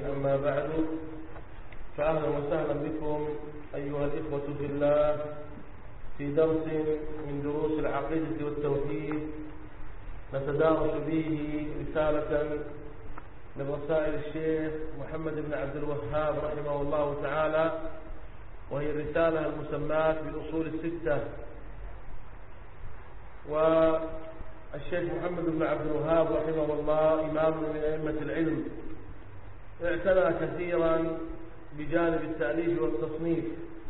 أما بعد، فأهلا وسهلا بكم أيها الإخوة في الله في درس من دروس العقيدة والتوحيد نتدارس به رسالة من رسائل الشيخ محمد بن عبد الوهاب رحمه الله تعالى، وهي الرسالة المسماة بالأصول الستة. والشيخ محمد بن عبد الوهاب رحمه الله إمام من أئمة العلم، اعتنى كثيرا بجانب التأليف والتصنيف،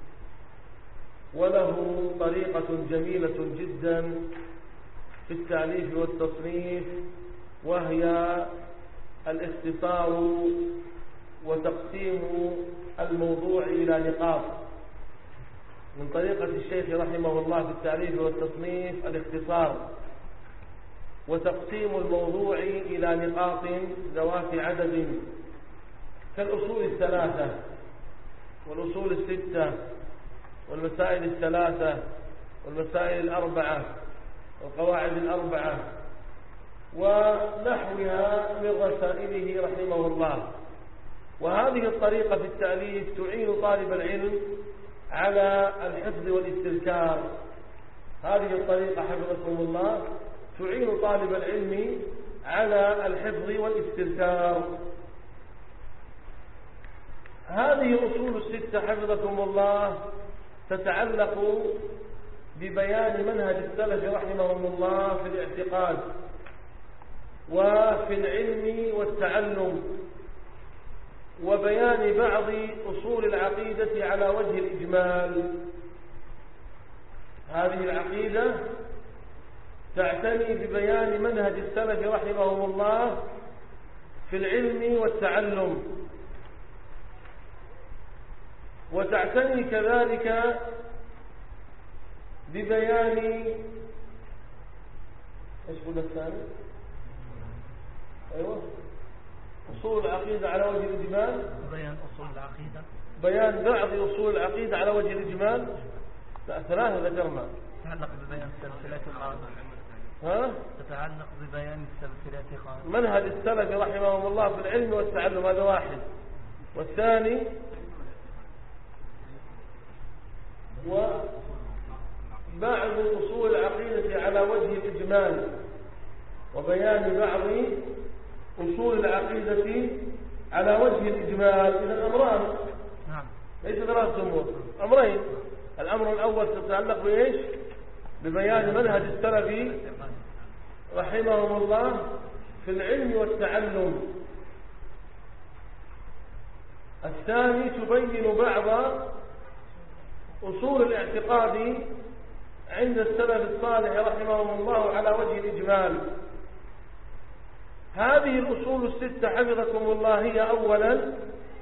وله طريقة جميلة جدا في التأليف والتصنيف، وهي الاختصار وتقسيم الموضوع إلى نقاط. من طريقة الشيخ رحمه الله في التأليف والتصنيف الاختصار وتقسيم الموضوع إلى نقاط ذوات عدد، كالأصول الثلاثة والأصول الستة والمسائل الثلاثة والمسائل الأربعة والقواعد الأربعة ونحوها من رسائله رحمه الله. وهذه الطريقة في التأليف تعين طالب العلم على الحفظ والاستذكار. هذه الطريقة حفظكم الله تعين طالب العلم على الحفظ والاستذكار. هذه الأصول الستة حفظكم الله تتعلق ببيان منهج السلف رحمهم الله في الاعتقاد وفي العلم والتعلم، وبيان بعض أصول العقيدة على وجه الإجمال. هذه العقيدة تعتني ببيان منهج السلف رحمهم الله في العلم والتعلم، وتعتني كذلك ببيان ايش قلنا الثاني؟ ايوه، اصول العقيده على وجه الاجمال، بيان اصول العقيده، بيان بعض اصول العقيده على وجه الاجمال. لا، ثلاثه ذكرنا. تتعلق ببيان السلسله الخامسه. تتعلق ببيان السلسله الخامسه، منهج السلف رحمهم الله في العلم والتعلم، هذا واحد. والثاني وبعض أصول العقيدة على وجه الإجمال، وبيان بعض أصول العقيدة على وجه الإجمال. إذا أمران، ليس ثلاثة أمور، أمرين. الأمر الأول تتعلق بإيش؟ ببيان منهج السلف رحمهم الله في العلم والتعلم. الثاني تبين بعض أصول الاعتقاد عند السلف الصالح رحمهم الله على وجه الإجمال. هذه الأصول الستة حفظكم الله هي أولا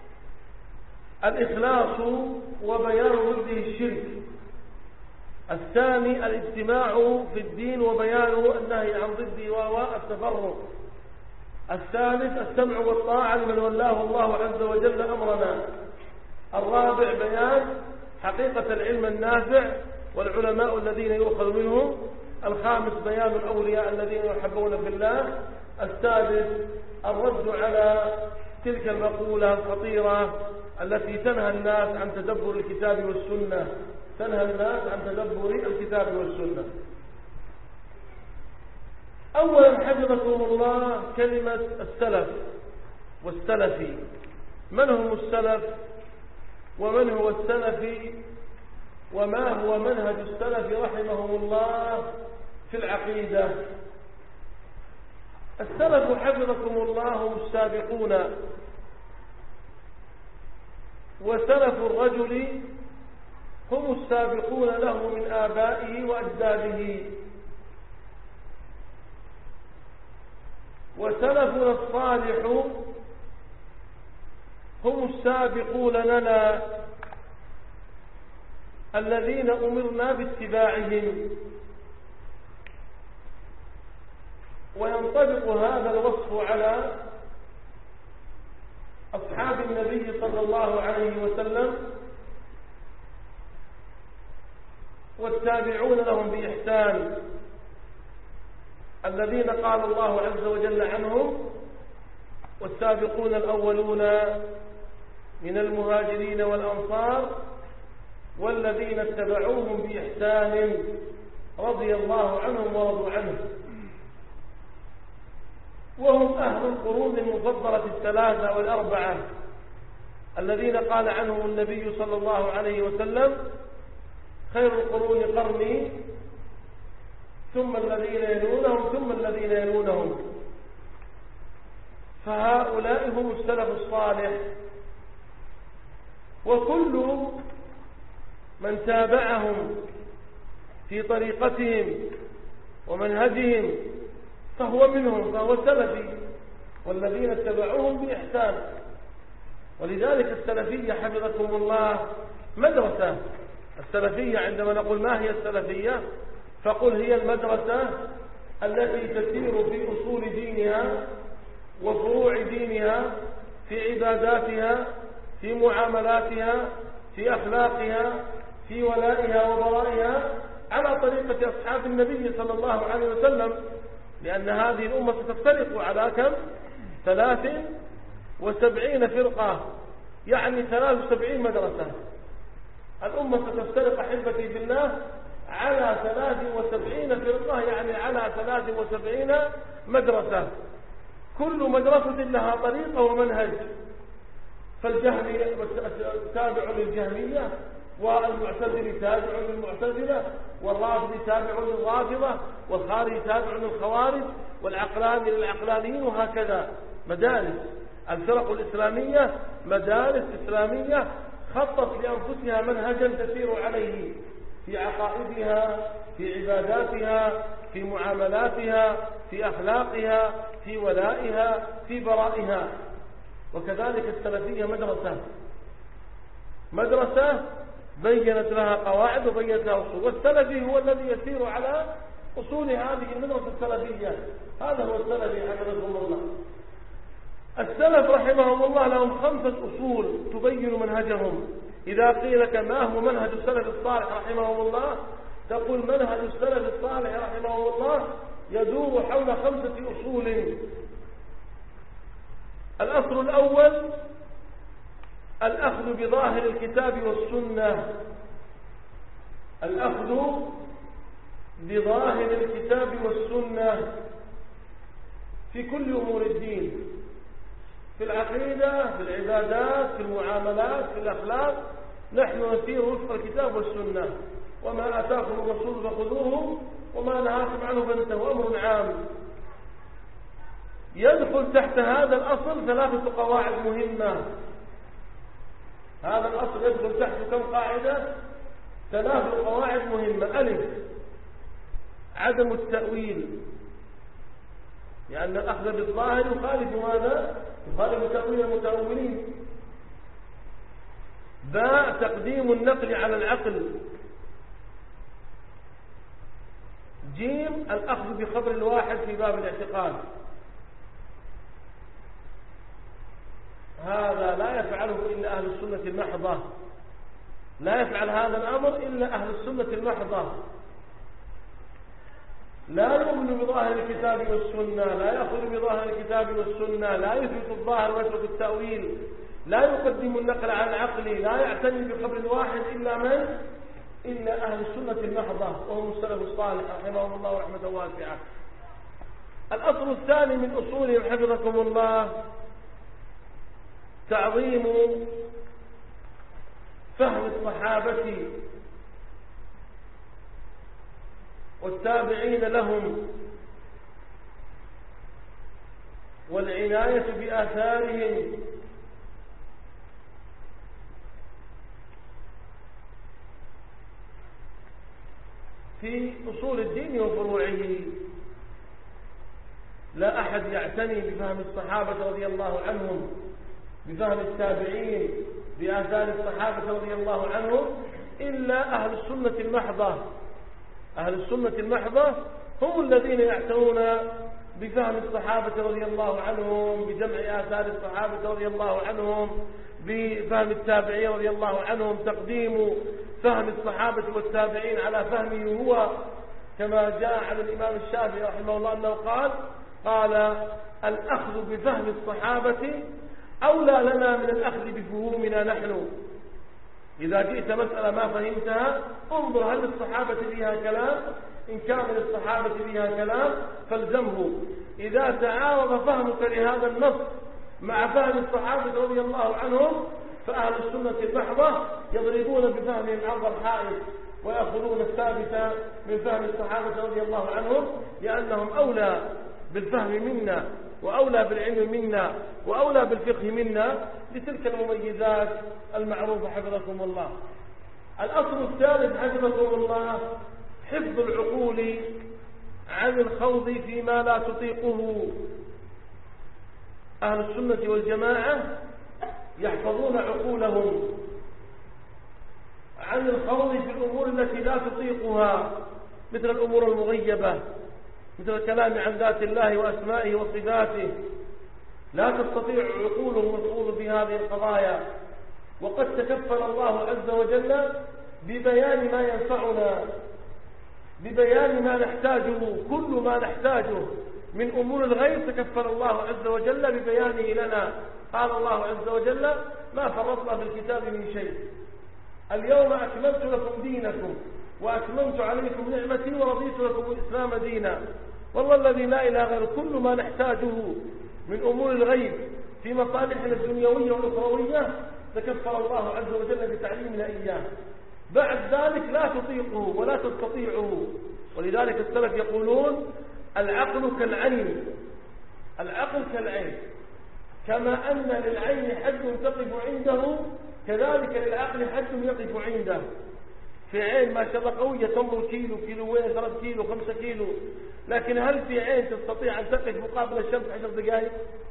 الإخلاص وبيان ضده الشرك. الثاني الاجتماع في الدين وبيان النهي عن ضده وهو التفرق. الثالث السمع والطاعة لمن ولاه الله عز وجل أمرنا. الرابع بيان حقيقة العلم النافع والعلماء الذين يؤخذ منهم. الخامس بيان الأولياء الذين يحبون في الله. السادس الرد على تلك المقولة الخطيرة التي تنهى الناس عن تدبر الكتاب والسنة، تنهى الناس عن تدبر الكتاب والسنة. أولا حفظكم الله كلمة السلف والسلفي. من هم السلف ومن هو السلفي وما هو منهج السلف رحمهم الله في العقيدة؟ السلف حفظكم الله هم السابقون، وسلف الرجل هم السابقون له من آبائه وأجداده، وسلفنا الصالح هم السابقون لنا الذين أمرنا باتباعهم. وينطبق هذا الوصف على أصحاب النبي صلى الله عليه وسلم والتابعون لهم بإحسان، الذين قال الله عز وجل عنهم والسابقون الأولون من المهاجرين والأنصار والذين اتبعوهم بإحسان رضي الله عنهم ورضوا عنه، وهم أهل القرون المفضلة الثلاثة والأربعة الذين قال عنهم النبي صلى الله عليه وسلم: خير القرون قرني ثم الذين يلونهم ثم الذين يلونهم. فهؤلاء هم السلف الصالح، وكل من تابعهم في طريقتهم ومنهجهم فهو منهم، فهو سلفي، والذين اتبعوهم بإحسان. ولذلك السلفية حفظكم الله مدرسة. السلفية عندما نقول ما هي السلفية فقل هي المدرسة التي تسير في أصول دينها وفروع دينها، في عباداتها، في معاملاتها، في أخلاقها، في ولائها وبرائها، على طريقة أصحاب النبي صلى الله عليه وسلم. لأن هذه الأمة ستفترق على كم؟ 73 فرقة، يعني 73 مدرسة. الأمة ستفترق أحبتي بالله على 73 فرقة، يعني على 73 مدرسة، كل مدرسة لها طريقة ومنهج. فالجهمي تابع للجهمية، والمعتزلي تابع للمعتزلة، والرافضي تابع للرافضة، والخارجي تابع للخوارج، والعقلاني للعقلانيين، وهكذا. مدارس الفرق الإسلامية مدارس إسلامية خطت لأنفسها منهجا تسير عليه في عقائدها، في عباداتها، في معاملاتها، في أخلاقها، في ولائها، في برائها. وكذلك السلفية مدرسة بينت لها قواعد وبينت لها أصول، والسلفي هو الذي يسير على أصول هذه المدرسة السلفية. هذا هو السلفي حفظهم الله. السلف رحمهم الله لهم 5 أصول تبين منهجهم. إذا قيل لك ما هو منهج السلف الصالح رحمهم الله، تقول منهج السلف الصالح رحمهم الله يدور حول 5 أصول. الأصل الأول الأخذ بظاهر الكتاب والسنة. الأخذ بظاهر الكتاب والسنة في كل أمور الدين، في العقيدة، في العبادات، في المعاملات، في الأخلاق. نحن نسير وفق الكتاب والسنة، وما آتاكم الرسول فخذوه وما نهاكم عنه فانتهوا، أمر عام. يدخل تحت هذا الأصل 3 قواعد مهمة. هذا الأصل يدخل تحت كم قاعدة؟ 3 قواعد مهمة. ألف، عدم التأويل، لأن الأخذ بالظاهر يخالف ماذا؟ يخالف تأويل المتأولين. باء، تقديم النقل على العقل. جيم، الأخذ بخبر الواحد في باب الاعتقاد. هذا لا يفعله إلا أهل السنة المحضة، لا يفعل هذا الأمر إلا أهل السنة المحضة. لا يؤمن بظاهر الكتاب والسنة، لا يأخذ بظاهر الكتاب والسنة، لا يثبت الظاهر ويترك التأويل، لا يقدم النقل على العقل، لا يعتني بخبر الواحد إلا من؟ إلا أهل السنة المحضة، وهم السلف الصالح رحمهم الله رحمة واسعة. الأصل الثاني من أصولهم حفظكم الله تعظيم فهم الصحابة والتابعين لهم، والعناية بآثارهم، في أصول الدين وفروعه. لا أحد يعتني بفهم الصحابة رضي الله عنهم، بفهم التابعين، بآثار الصحابة رضي الله عنهم، إلا أهل السنة المحضة. أهل السنة المحضة هم الذين يعتنون بفهم الصحابة رضي الله عنهم، بجمع آثار الصحابة رضي الله عنهم، بفهم التابعين رضي الله عنهم، تقديم فهم الصحابة والتابعين على فهمه هو، كما جاء عن الإمام الشافعي رحمه الله أنه قال قال الأخذ بفهم الصحابة أولى لنا من الأخذ بفهومنا نحن. إذا جئت مسألة ما فهمتها انظر هل الصحابة فيها كلام، إن كان للصحابة فيها كلام فالزمه. إذا تعارض فهمك لهذا النص مع فهم الصحابة رضي الله عنهم فأهل السنة المحضة يضربون بفهمهم عرض الحائط ويأخذون الثابت من فهم الصحابة رضي الله عنهم، لأنهم أولى بالفهم منا وأولى بالعلم منا وأولى بالفقه منا لتلك المميزات المعروفة حفظكم الله. الأصل الثالث حفظكم الله حفظ العقول عن الخوض فيما لا تطيقه. أهل السنة والجماعة يحفظون عقولهم عن الخوض في الأمور التي لا تطيقها، مثل الأمور المغيبة، مثل الكلام عن ذات الله وأسمائه وصفاته. لا تستطيع عقولهم الخوض في هذه القضايا، وقد تكفل الله عز وجل ببيان ما ينفعنا، ببيان ما نحتاجه، كل ما نحتاجه من أمور الغيب تكفل الله عز وجل ببيانه لنا. قال الله عز وجل ما فرطنا في الكتاب من شيء، اليوم أكملت لكم دينكم وأتممت عليكم نعمتي ورضيت لكم الإسلام دينا. والله الذي لا إله غيره كل ما نحتاجه من أمور الغيب في مصالحنا الدنيوية والأخروية تكفل الله عز وجل بتعليمنا إياه. بعد ذلك لا تطيقه ولا تستطيعه. ولذلك السلف يقولون العقل كالعين، العقل كالعين، كما أن للعين حد تقف عنده كذلك للعقل حد يقف عنده. في عين ما شاء الله قوية تنظر كيلو، كيلوين، 3 كيلو، 5 كيلو، لكن هل في عين تستطيع أن تقف مقابل الشمس 10 دقائق؟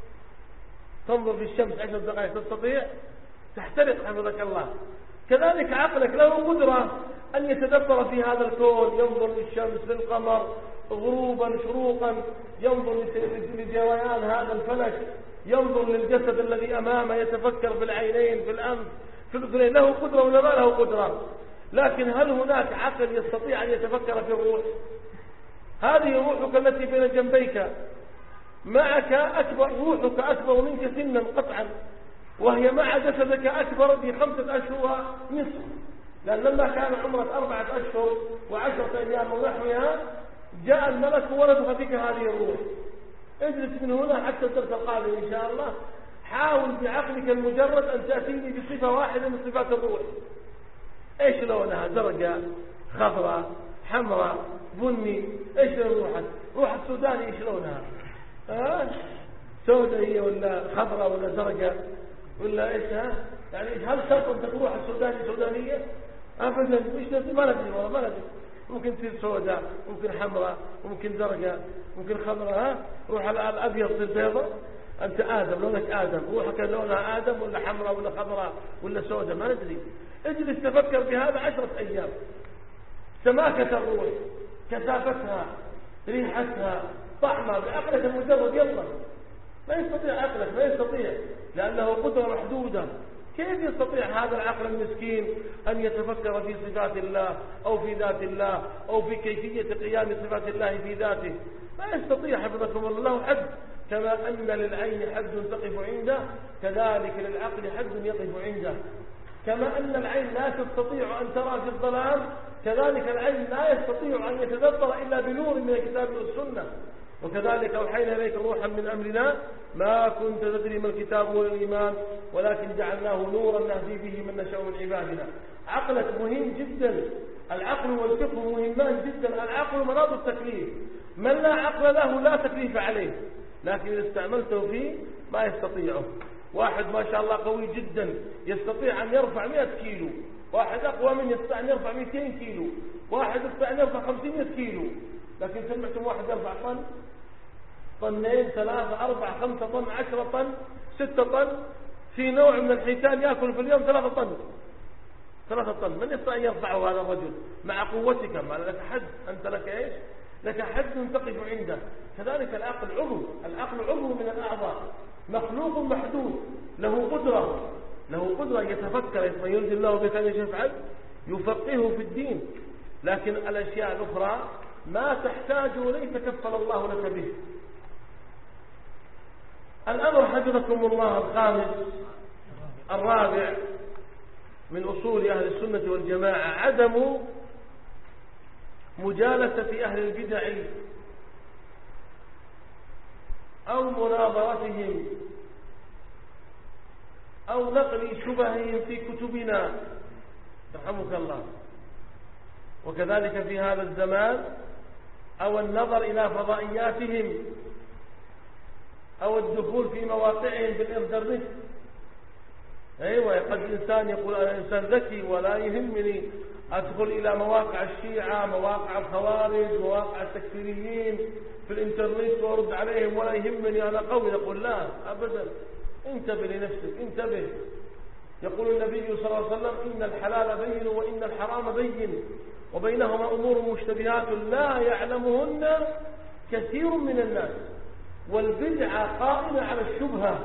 تنظر في الشمس 10 دقائق تستطيع؟ تحترق حفظك الله. كذلك عقلك له قدرة أن يتدبر في هذا الكون، ينظر للشمس للقمر غروبا شروقا، ينظر لجريان هذا الفلك، ينظر للجسد الذي أمامه، يتفكر في العينين، في الأنف، في الأذنين. له قدرة ولا ما له قدرة؟ لكن هل هناك عقل يستطيع أن يتفكر في الروح؟ هذه روحك التي بين جنبيك، معك أكبر، روحك أكبر منك سنا قطعا، وهي مع جسدك أكبر ب5 أشهر ونصف، لأن لما كان عمرك 4 أشهر و10 أيام ونحوها جاء الملك ونفخ بك هذه الروح. اجلس من هنا حتى الدرس القادم إن شاء الله، حاول بعقلك المجرد أن تأتيني بصفة واحدة من صفات الروح. ايش لونها؟ زرقاء، خضراء، حمراء، بني. ايش لون روحك؟ روح السوداني ايش لونها؟ سوداء هي ولا خضراء ولا زرقاء ولا ايش؟ يعني هل شرط ان تكون روح السوداني سودانيه؟ ابدا، مش ما ندري والله ما ندري. ممكن تصير سوداء، ممكن حمراء، ممكن زرقاء، ممكن خضراء. روح الابيض تصير بيضاء. انت ادم، لونك ادم، روحك لونها ادم ولا حمراء ولا خضراء ولا سوداء ما ندري. اجلس تفكر بهذا 10 أيام. سماكة الروح، كثافتها، ريحتها، طعمها، بعقلك المجرد يلا. ما يستطيع عقلك، ما يستطيع، لأنه قدرة محدودة. كيف يستطيع هذا العقل المسكين أن يتفكر في صفات الله أو في ذات الله أو في كيفية قيام صفات الله في ذاته؟ ما يستطيع حفظكم الله. حد كما أن للعين حد تقف عنده كذلك للعقل حد يقف عنده. كما أن العين لا تستطيع أن ترى في الظلام كذلك العين لا يستطيع أن يتدبر إلا بنور من الكتاب والسنة. وكذلك أوحينا إليك روحا من أمرنا ما كنت تدري ما الكتاب ولا الإيمان ولكن جعلناه نورا نهدي به من نشاء من عبادنا. عقلك مهم جدا، العقل والفقه مهمان جدا. العقل مناط التكليف، من لا عقل له لا تكليف عليه، لكن إذا استعملته فيه ما يستطيعه. واحد ما شاء الله قوي جدا يستطيع أن يرفع 100 كيلو، واحد أقوى منه يستطيع أن يرفع 200 كيلو، واحد يستطيع أن يرفع 500 كيلو. لكن سمعتم واحد يرفع طن، طنين، 3، 4، 5 طن، 10 طن، 6 طن. في نوع من الحيتان يأكل في اليوم 3 طن، 3 طن. من يستطيع أن يرفعه هذا الرجل مع قوتك؟ ما لك حد، أنت لك إيش؟ لك حد تقف عنده. كذلك العقل عضو، العقل عضو من الأعضاء، مخلوق محدود، له قدرة يتفكر. ما يريد الله بك أن يفعل يفقهه في الدين. لكن الأشياء الأخرى ما تحتاج وليس كفل الله لك به. الأمر حفظكم الله الخامس الرابع من أصول أهل السنة والجماعة عدم مجالسة أهل البدع أو مناظرتهم أو نقل شبههم في كتبنا رحمك الله. وكذلك في هذا الزمان أو النظر إلى فضائياتهم أو الدخول في مواقعهم بالإنترنت. أيوة، قد إنسان يقول أنا إنسان ذكي ولا يهمني أدخل إلى مواقع الشيعة، مواقع الخوارج، مواقع التكفيريين في الإنترنت وأرد عليهم ولا يهمني أنا قوي. يقول لا أبدا، انتبه لنفسك، انتبه. يقول النبي صلى الله عليه وسلم إن الحلال بين وإن الحرام بين وبينهما أمور مشتبهات لا يعلمهن كثير من الناس والبدعة قائمة على الشبهة.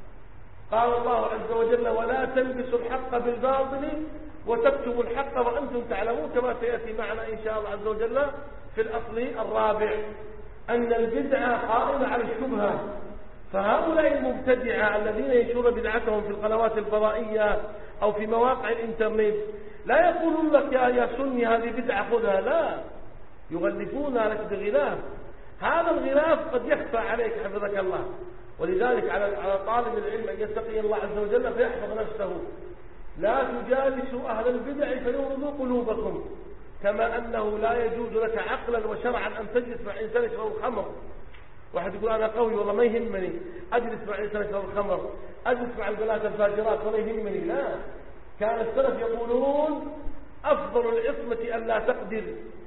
قال الله عز وجل ولا تلبسوا الحق بالباطل وتكتموا الحق وأنتم تعلمون، كما سيأتي معنا إن شاء الله عز وجل في الأصل الرابع أن البدعة قائمة على الشبهة. فهؤلاء المبتدعة الذين ينشرون بدعتهم في القنوات الفضائية أو في مواقع الإنترنت لا يقولون لك يا سني هذه بدعة خذها، لا، يغلفون لك بغلاف. هذا الغلاف قد يخفى عليك حفظك الله. ولذلك على طالب العلم أن يتقي الله عز وجل فيحفظ نفسه. لا تجالسوا أهل البدع فيغرضوا قلوبكم، كما أنه لا يجوز لك عقلا وشرعا أن تجلس مع إنسان يشرب الخمر. واحد يقول أنا قوي والله ما يهمني أجلس مع إنسان يشرب الخمر، أجلس مع البنات الفاجرات ولا يهمني. لا، كان السلف يقولون أفضل العصمة أن لا تقدر،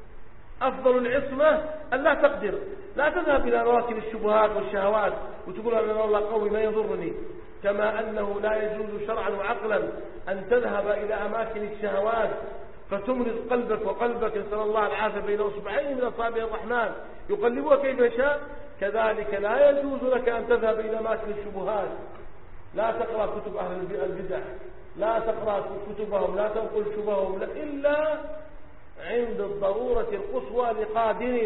أفضل العصمة أن لا تقدر. لا تذهب إلى رواكب الشبهات والشهوات وتقول أنا والله قوي ما يضرني. كما أنه لا يجوز شرعا وعقلا أن تذهب إلى أماكن الشهوات فتمرض قلبك وقلبك، نسأل الله العافية، بين أصبعين من أصابع الرحمن يقلبها كيف يشاء. كذلك لا يجوز لك أن تذهب إلى أماكن الشبهات. لا تقرأ كتب أهل البدع، لا تقرأ كتبهم، لا تنقل شبههم إلا عند الضرورة القصوى لقادر.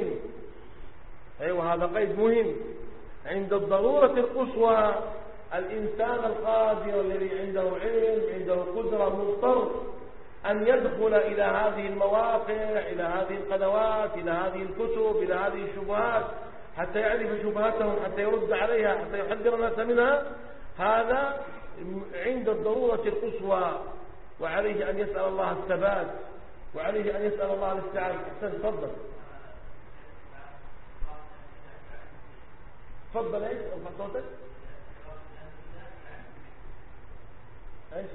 أيوة، هذا قيد مهم. عند الضرورة القصوى الإنسان القادر الذي عنده علم، عنده قدرة، مضطر أن يدخل إلى هذه المواقع، إلى هذه القنوات، إلى هذه الكتب، إلى هذه الشبهات حتى يعرف شبهاتهم، حتى يرد عليها، حتى يحذر الناس منها. هذا عند الضرورة القصوى، وعليه أن يسأل الله الثبات، وعليه أن يسأل الله الاستعانة. أحسن، تفضل تفضل. ايش ارفع صوتك؟ ايش؟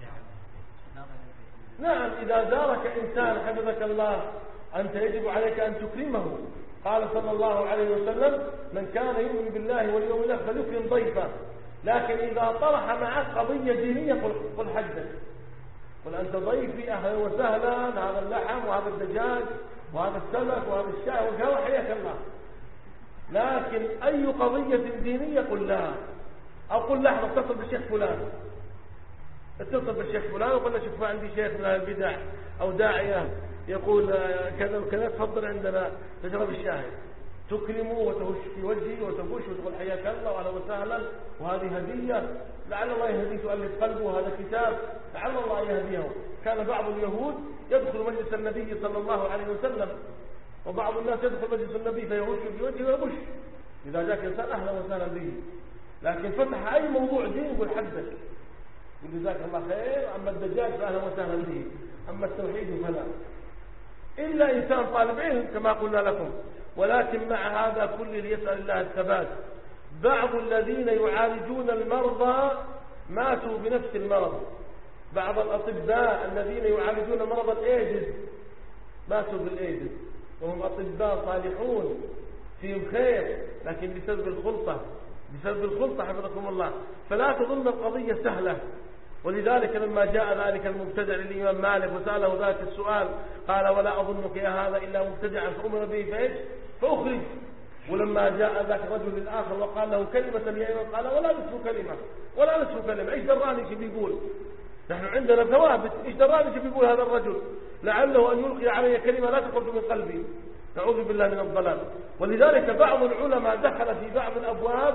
نعم، إذا زارك إنسان حفظك الله أنت يجب عليك أن تكرمه. قال صلى الله عليه وسلم من كان يؤمن بالله واليوم الآخر فليكرم ضيفه. لكن إذا طرح معك قضية دينية قل حدث، قل أنت ضيفي أهلا وسهلا، هذا اللحم وهذا الدجاج وهذا السمك وهذا الشاي وكذا حياك الله. لكن أي قضية دينية قل لا، أو قل لحظة اتصل بالشيخ فلان، اتصل بالشيخ فلان وقل له شوف عندي شيخ من البدع أو داعية يقول كذا وكذا، تفضل عندنا تشرب الشاي، تكرمه وتهش في وجهه وتبوش وتقول حياك الله وأهلا وسهلا وهذه هدية، لعل الله يهديه تؤلف قلبه، هذا كتاب لعل الله يهديه. كان بعض اليهود يدخل مجلس النبي صلى الله عليه وسلم، وبعض الناس يدخل مجلس النبي فيهش في وجهه ويبش. إذا جاك إنسان أهلا وسهلا به، لكن فتح أي موضوع دين يقول حدث، يقول جزاك الله خير، أما الدجاج فأهلا وسهلا به، أما التوحيد فلا. إلا إنسان طالب علم كما قلنا لكم. ولكن مع هذا كله ليسأل الله الثبات. بعض الذين يعالجون المرضى ماتوا بنفس المرض. بعض الأطباء الذين يعالجون مرض الإيدز ماتوا بالإيدز، وهم أطباء صالحون فيهم خير، لكن بسبب الخلطة حفظكم الله. فلا تظن القضية سهلة. ولذلك لما جاء ذلك المبتدع للإمام مالك وسأله ذلك السؤال قال ولا أظنك يا هذا إلا مبتدعا، فأمر به فإيش؟ فأخرج. ولما جاء ذاك الرجل الآخر وقال له كلمة يا إمام قال ولا نصف كلمة ولا نصف كلمة. إيش دراني شو بيقول؟ نحن عندنا ثوابت. إيش دراني شو بيقول هذا الرجل؟ لعله أن يلقي علي كلمة لا تخرج من قلبي، نعوذ بالله من الضلال. ولذلك بعض العلماء دخل في بعض الأبواب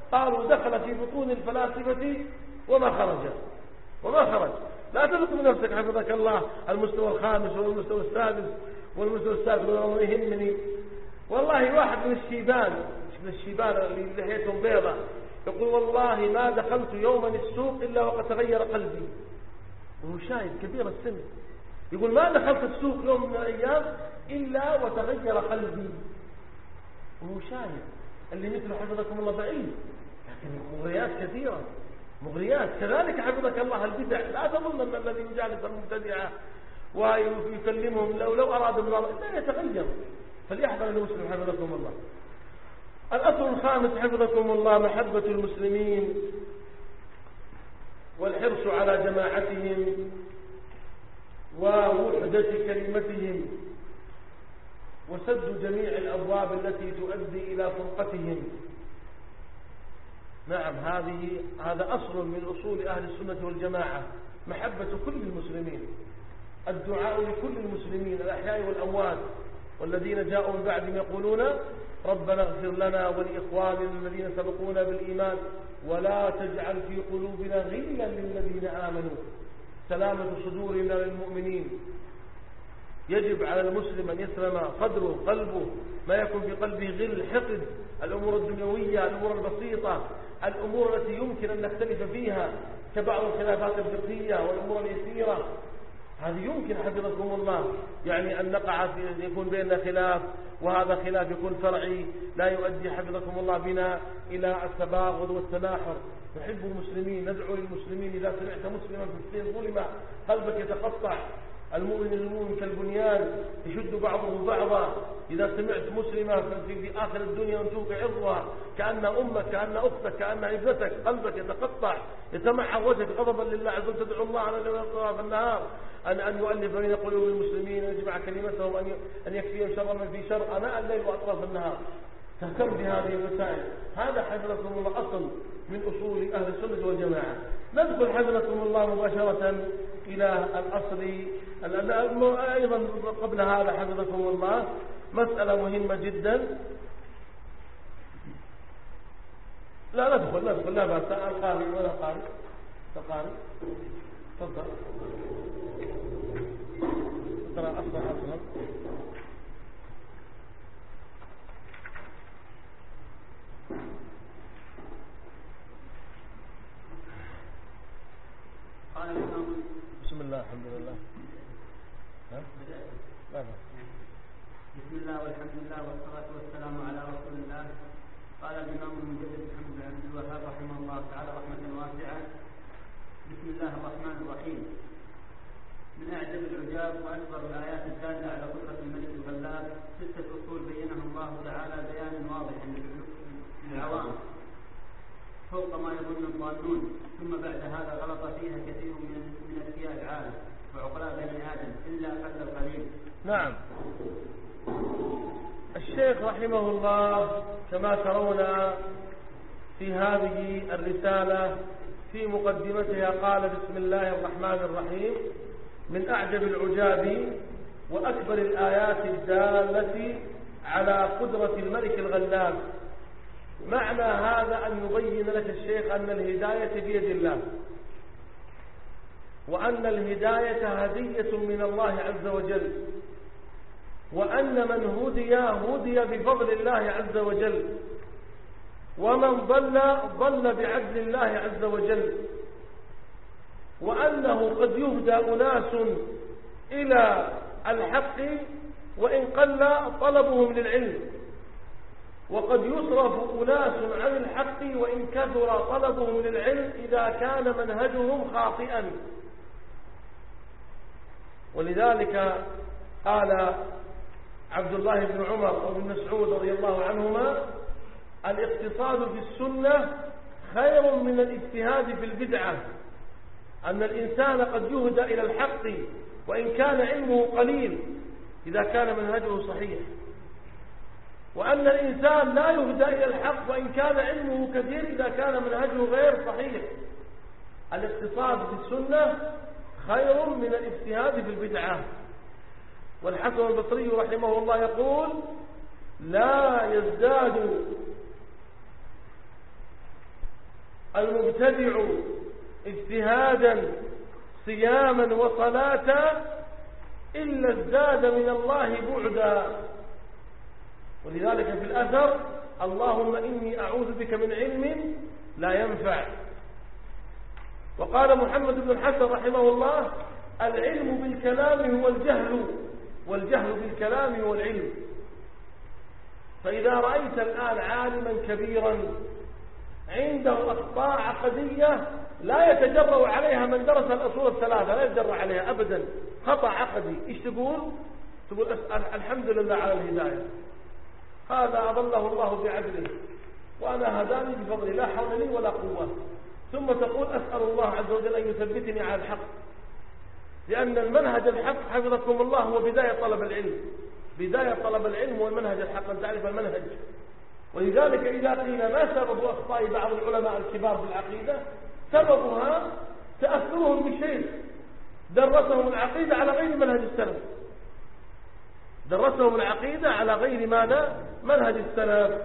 قالوا دخل في بطون الفلاسفة وما خرج. لا تلق من نفسك حفظك الله المستوى الخامس والمستوى السادس والمستوى السابع والله يهمني. والله واحد من الشيبان اللي لحيتهم بيضة يقول والله ما دخلت يوما السوق إلا وقد تغير قلبي، وهو شاهد كبير السن، يقول ما دخلت السوق يوم من الأيام إلا وتغير قلبي، وهو شاهد. اللي مثل حفظكم الله بعيد، لكن مغريات كثيرة، مغريات. كذلك حفظك الله البدع، لا تظن أن الذي يجالس المبتدعة ويكلمهم لو أراد من الله لا يتغير، فليحذر المسلم حفظكم الله. الأصل الخامس حفظكم الله محبة المسلمين والحرص على جماعتهم ووحدة كلمتهم وسد جميع الأبواب التي تؤدي إلى فرقتهم. نعم، هذا أصل من أصول أهل السنة والجماعة، محبة كل المسلمين، الدعاء لكل المسلمين الأحياء والأموات، والذين جاءوا من بعدهم يقولون ربنا اغفر لنا ولإخواننا الذين سبقونا بالإيمان ولا تجعل في قلوبنا غلا للذين آمنوا، سلامة صدورنا للمؤمنين. يجب على المسلم أن يسلم صدره قلبه، ما يكون في قلبه غل، حقد، الأمور الدنيوية، الأمور البسيطة، الأمور التي يمكن أن نختلف فيها كبعض الخلافات الفقهية والأمور اليسيرة، هذه يمكن حفظكم الله يعني أن نقع يكون بيننا خلاف، وهذا خلاف يكون فرعي لا يؤدي حفظكم الله بنا إلى التباغض والتناحر. نحب المسلمين، ندعو للمسلمين. إذا سمعت مسلما في السين ظلم قلبك يتقطع، المؤمن للمؤمن كالبنيان يشد بعضه بعضا. إذا سمعت مسلمة في آخر الدنيا أنتوك عرضها كأن أمك، كأن أختك، كأن ابنتك، قلبك يتقطع، يتمحى وجهك غضبا لله عز وجل. تدعو الله على في النهار أن يؤلف بين قلوب المسلمين، أن يجمع كلمتهم، أن يكفيهم شر من في شر أناء الليل وأطراف النهار. تهتم بهذه المسائل. هذا حفظكم الله أصل من أصول أهل السنة والجماعة. ندخل حفظكم الله مباشرة إلى الأصل أيضا. قبل هذا حفظكم الله مسألة مهمة جدا. لا ندخل لا بأس. القارئ ولا قارئ؟ القارئ تفضل ترى أصلا قال الإمام بسم الله الحمد لله. لا بأس. بسم الله والحمد لله والصلاة والسلام على رسول الله. قال الإمام المجدد محمد بن عبد الوهاب رحمه الله تعالى رحمة واسعة. بسم الله الرحمن الرحيم. من أعجب العجاب وأكبر الآيات الدالة على قدرة الملك الغلاب 6 أصول بينها الله تعالى بيانا واضحا للعوام فوق ما يظن الضالون، ثم بعد هذا غلط فيها كثير من أذكياء العالم وعقلاء بني آدم إلا قل القليل. نعم. الشيخ رحمه الله كما ترون في هذه الرسالة في مقدمتها قال بسم الله الرحمن الرحيم. من أعجب العجاب وأكبر الآيات الدالة على قدرة الملك الغلاب. معنى هذا أن يبين لك الشيخ أن الهداية بيد الله، وأن الهداية هدية من الله عز وجل، وأن من هدي بفضل الله عز وجل، ومن ضل بعدل الله عز وجل، وأنه قد يهدى أناس إلى الحق وإن قل طلبهم للعلم، وقد يصرف أناس عن الحق وإن كثر طلبهم للعلم إذا كان منهجهم خاطئا. ولذلك قال عبد الله بن عمر وابن مسعود رضي الله عنهما: الاقتصاد في السنة خير من الاجتهاد في البدعة. أن الإنسان قد يهدى إلى الحق وإن كان علمه قليل إذا كان منهجه صحيح، وأن الإنسان لا يهدى إلى الحق وإن كان علمه كثير إذا كان منهجه غير صحيح. الاقتصاد في السنة خير من الاجتهاد في البدعة. والحسن البصري رحمه الله يقول: لا يزداد المبتدع اجتهادا صياما وصلاة إلا ازداد من الله بعدا. ولذلك في الأثر: اللهم إني أعوذ بك من علم لا ينفع. وقال محمد بن الحسن رحمه الله: العلم بالكلام هو الجهل، والجهل بالكلام هو العلم. فإذا رأيت الآن عالما كبيرا عنده أخطاء عقدية لا يتجرأ عليها من درس الأصول الثلاثة، لا يتجرأ عليها أبدا، خطأ عقدي، إيش تقول؟ تقول الحمد لله على الهداية، هذا أضله الله بعدله وأنا هداني بفضله، لا حول لي ولا قوة. ثم تقول: أسأل الله عز وجل أن يثبتني على الحق، لأن المنهج الحق حفظكم الله هو بداية طلب العلم. بداية طلب العلم هو المنهج الحق، أن تعرف المنهج. ولذلك إذا قيل ما سبب أخطاء بعض العلماء الكبار في العقيدة، سببها تأثرهم بشيء درسهم العقيدة على غير منهج السلف، درسهم العقيدة على غير ماذا؟ منهج السلف.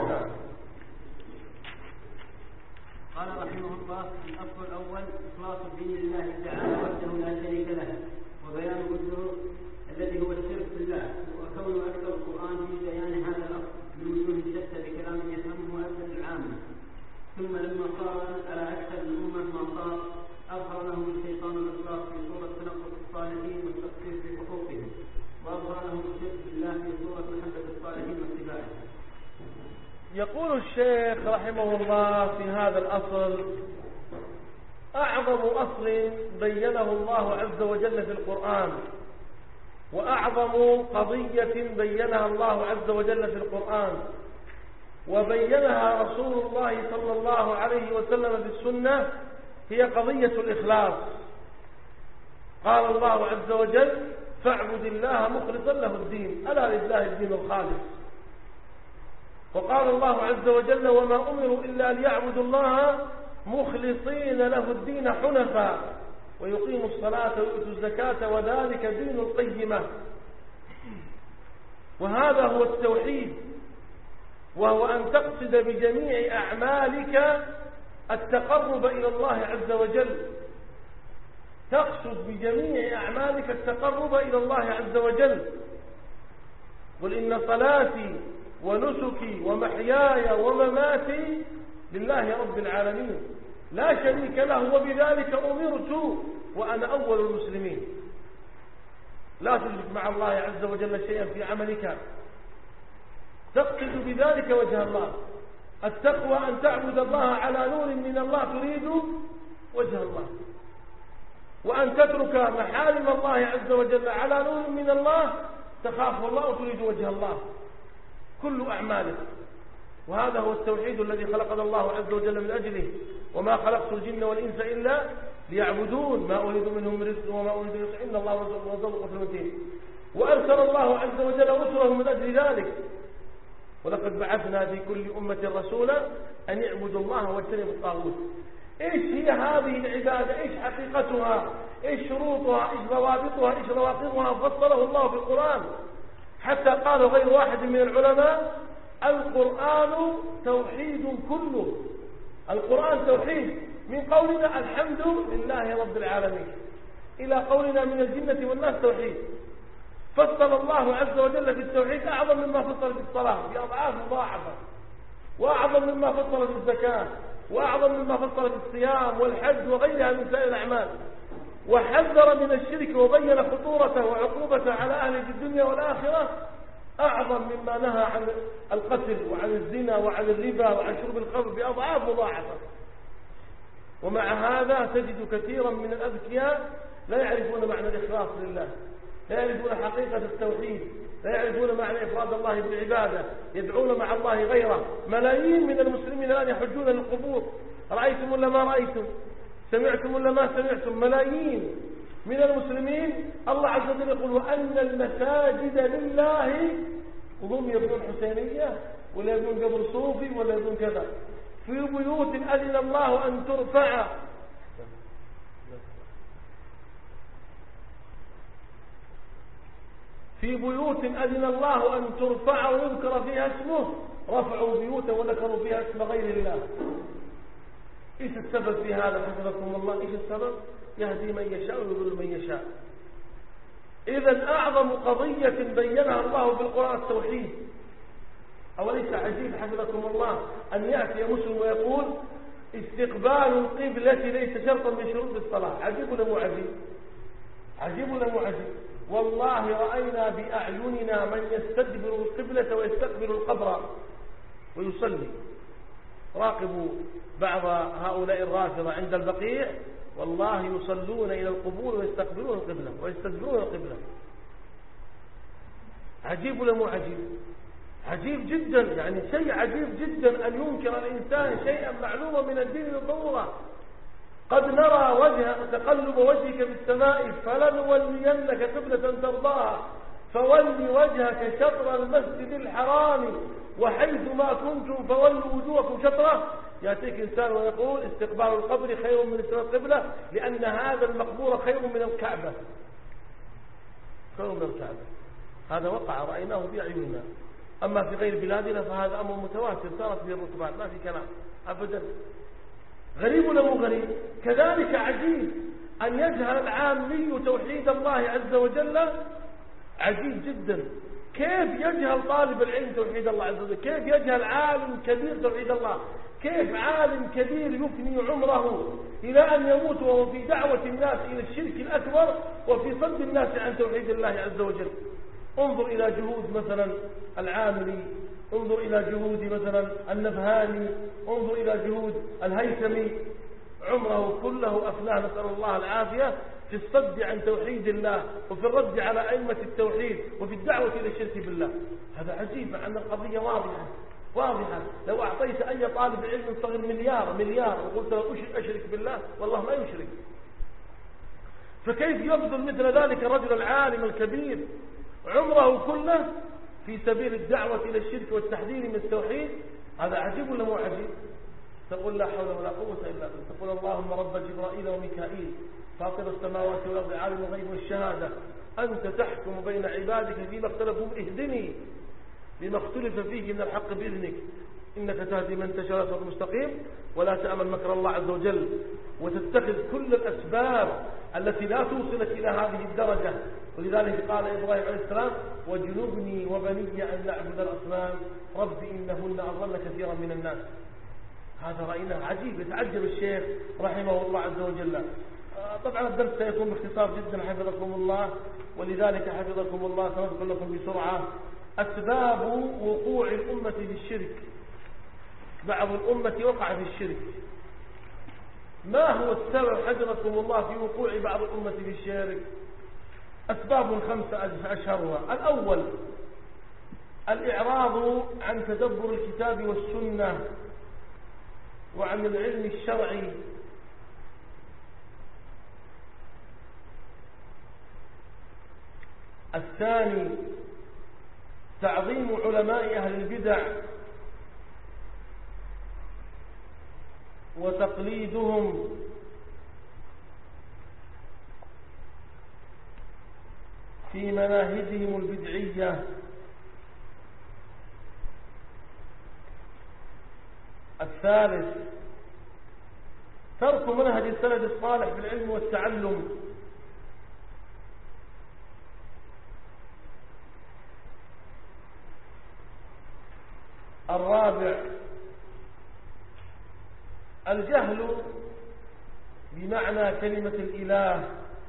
قال رحمه الله: الأصل الأول إخلاص الدين لله تعالى وحده لا شريك له، وبيان وجهه الذي هو الشرك بالله، وكون أكثر القرآن في بيان هذا الأصل من وجوه شتى بكلام يفهمه أكثر العامة. ثم لما صار على أكثر الأمة ما صار، أظهر لهم الشيطان الإخلاص في صورة تنقص الصالحين والتقصير في حقوقهم، وأظهر لهم الشرك بالله في صورة محبة الصالحين واتباعهم. يقول الشيخ رحمه الله في هذا الأصل: أعظم أصل بينه الله عز وجل في القرآن، وأعظم قضية بينها الله عز وجل في القرآن وبينها رسول الله صلى الله عليه وسلم في السنة، هي قضية الإخلاص. قال الله عز وجل: فاعبد الله مخلصا له الدين، ألا لله الدين الخالص. وقال الله عز وجل: وما أمروا إلا ليعبدوا الله مخلصين له الدين حنفاء ويقيموا الصلاة ويؤتوا الزكاة وذلك دين القيمة. وهذا هو التوحيد، وهو أن تقصد بجميع أعمالك التقرب إلى الله عز وجل، تقصد بجميع أعمالك التقرب إلى الله عز وجل. قل إن صلاتي ونسكي ومحياي ومماتي لله رب العالمين لا شريك له وبذلك أمرت وأنا أول المسلمين. لا تشرك مع الله عز وجل شيئا في عملك، تقصد بذلك وجه الله. التقوى أن تعبد الله على نور من الله تريد وجه الله، وأن تترك محارم الله عز وجل على نور من الله تخاف الله وتريد وجه الله، كل أعمالك. وهذا هو التوحيد الذي خلقنا الله عز وجل من أجله: وما خلقت الجن والإنس إلا ليعبدون ما أريد منهم من رزق وما أريد أن يطعمون الله ورزقه في المتين. وأرسل الله عز وجل رسله من أجل ذلك: ولقد بعثنا في كل أمة رسولا أن يعبدوا الله واجتنبوا الطاغوت. إيش هي هذه العبادة؟ إيش حقيقتها؟ إيش شروطها؟ إيش ضوابطها؟ إيش نواقضها؟ فصله الله في القرآن، حتى قال غير واحد من العلماء: القرآن توحيد كله. القرآن توحيد، من قولنا الحمد لله رب العالمين إلى قولنا من الجنة والناس توحيد. فصل الله عز وجل في التوحيد أعظم مما فصل في الصلاة بأضعاف مضاعفة، وأعظم مما فصل في الزكاة، وأعظم مما فصل في الصيام والحج وغيرها من سائر الأعمال. وحذر من الشرك وبين خطورته وعقوبته على أهله في الدنيا والآخرة أعظم مما نهى عن القتل وعن الزنا وعن الربا وعن شرب الخمر بأضعاف مضاعفة. ومع هذا تجد كثيرا من الأذكياء لا يعرفون معنى الإخلاص لله، لا يعرفون حقيقة التوحيد، لا يعرفون معنى إفراد الله بالعبادة، يدعون مع الله غيره. ملايين من المسلمين الآن يحجون للقبور، رأيتم ولا ما رأيتم؟ سمعتم ولا ما سمعتم؟ ملايين من المسلمين الله عز وجل يقول: وأن المساجد لله، وهم يبنون حسينية ولا يبنون قبر صوفي ولا يبنون كذا، في بيوت أذن الله أن ترفع في بيوت أذن الله أن ترفع ويذكر فيها اسمه، رفعوا بيوتا وذكروا فيها اسم غير الله. إيش السبب في هذا حفظكم الله؟ إيش السبب؟ يهدي من يشاء ويضل من يشاء. إذا أعظم قضية بينها الله بالقرآن التوحيد. أوليس عجيب حفظكم الله أن يأتي مسلم ويقول استقبال القبلة ليس شرطا من شروط الصلاة؟ عجيب ولا مو عجيب؟ عجيب ولا مو عجيب؟ والله رأينا بأعيننا من يستدبر القبلة ويستقبل القبر ويصلي. راقبوا بعض هؤلاء الرافضة عند البقيع، والله يصلون إلى القبور ويستقبلون القبلة ويستدبرون القبلة. عجيب ولا مو عجيب؟ عجيب جدا، يعني شيء عجيب جدا أن ينكر الإنسان شيئا معلوما من الدين بالضرورة. قد نرى تقلب وجهك في السماء فلنولينك قبلة ترضاها فول وجهك شطر المسجد الحرام وحيث ما كنتم فولوا وجوهكم شطره. يأتيك إنسان ويقول استقبال القبر خير من استقبال القبلة لأن هذا المقبور خير من الكعبة. خير من الكعبة، هذا وقع رأيناه بأعيننا. أما في غير بلادنا فهذا أمر متواتر صارت به الركبان، ما في كلام أبدا. غريب ولا مو غريب؟ كذلك عجيب أن يجهل العامي توحيد الله عز وجل. عجيب جدا كيف يجهل طالب العلم توحيد الله عز وجل، كيف يجهل عالم كبير توحيد الله، كيف عالم كبير يفني عمره إلى أن يموت وهو في دعوة الناس إلى الشرك الأكبر وفي صد الناس عن توحيد الله عز وجل. انظر إلى جهود مثلا العامري، انظر إلى جهود مثلا النبهاني، انظر إلى جهود الهيثمي، عمره كله أفناه نسأل الله العافية في الصد عن توحيد الله وفي الرد على أئمة التوحيد وفي الدعوة إلى الشرك بالله. هذا عجيب مع أن القضية واضحة. لو أعطيت أي طالب علم صغير مليار وقلت له أشرك بالله والله ما يشرك. فكيف يبذل مثل ذلك الرجل العالم الكبير عمره كله في سبيل الدعوة إلى الشرك والتحذير من التوحيد؟ هذا عجيب ولا مو عجيب؟ تقول لا حول ولا قوة إلا بالله. تقول اللهم رب جبرائيل وميكائيل فاطر السماوات والأرض عالم الغيب والشهادة أنت تحكم بين عبادك فيما اختلفوا اهدني لما اختلف فيه من الحق بإذنك إنك تهدي من تشاء صراطا مستقيم. ولا تأمن مكر الله عز وجل وتتخذ كل الأسباب التي لا توصلك إلى هذه الدرجة. ولذلك قال إبراهيم عليه السلام واجنبني وبني أن نعبد الأصنام رب إنهن أضلن كثيرا من الناس. هذا رأينا عجيب، يتعجب الشيخ رحمه الله عز وجل. طبعا الدرس سيكون باختصار جدا حفظكم الله، ولذلك حفظكم الله سنذكر لكم بسرعة أسباب وقوع الأمة في الشرك. بعض الأمة وقع في الشرك. ما هو السبب حفظكم الله في وقوع بعض الأمة في الشرك؟ أسباب 5 أشهرها. الأول الإعراض عن تدبر الكتاب والسنة وعن العلم الشرعي. الثاني تعظيم علماء أهل البدع وتقليدهم. في مناهجهم البدعية. الثالث ترك منهج السلف الصالح في العلم والتعلم. الرابع الجهل بمعنى كلمة الإله،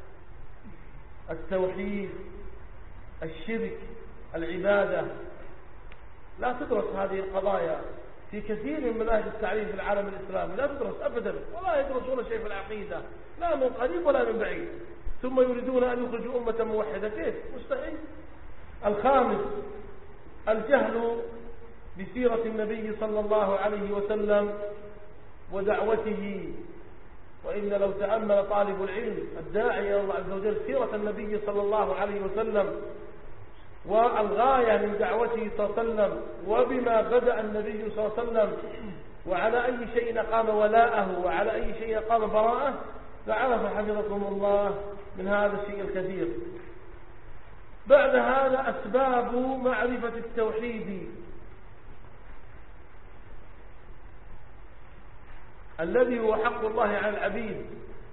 التوحيد، الشرك، العبادة. لا تدرس هذه القضايا في كثير من مناهج التعليم في العالم الإسلامي، لا تدرس أبدا، ولا يدرسون شيء في العقيدة لا من قريب ولا من بعيد، ثم يريدون أن يخرجوا أمة موحدة. كيف؟ مستحيل. الخامس الجهل بسيرة النبي صلى الله عليه وسلم ودعوته. وإن لو تأمل طالب العلم الداعي إلى الله عز وجل سيرة النبي صلى الله عليه وسلم والغاية من دعوته صلى الله عليه وسلم وبما بدأ النبي صلى الله عليه وسلم وعلى أي شيء قام ولاءه وعلى أي شيء قام براءه فعرف حفظكم الله من هذا الشيء الكثير. بعد هذا أسباب معرفة التوحيد. الذي هو حق الله على العبيد.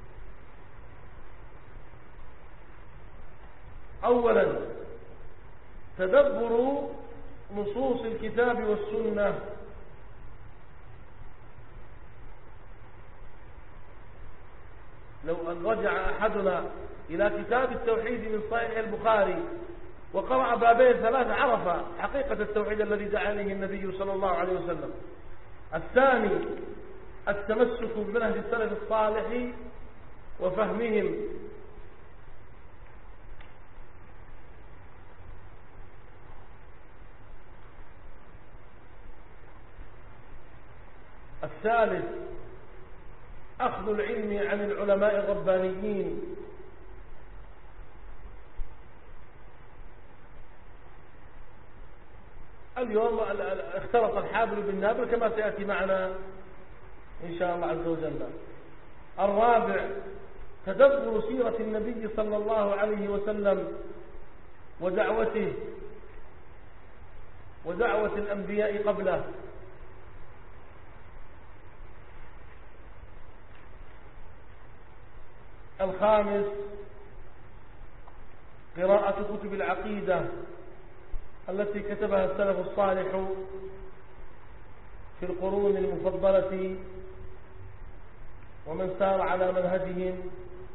أولا تدبر نصوص الكتاب والسنة، لو أن رجع أحدنا إلى كتاب التوحيد من صحيح البخاري وقرأ بابين ثلاثة عرف حقيقة التوحيد الذي دعا إليه النبي صلى الله عليه وسلم. الثاني التمسك بمنهج السلف الصالح وفهمهم. الثالث أخذ العلم عن العلماء الربانيين. اليوم اختلط الحابل بالنابل كما سيأتي معنا إن شاء الله عز وجل. الرابع تدبر سيرة النبي صلى الله عليه وسلم ودعوته ودعوة الأنبياء قبله. الخامس قراءة كتب العقيدة التي كتبها السلف الصالح في القرون المفضلة ومن سار على منهجهم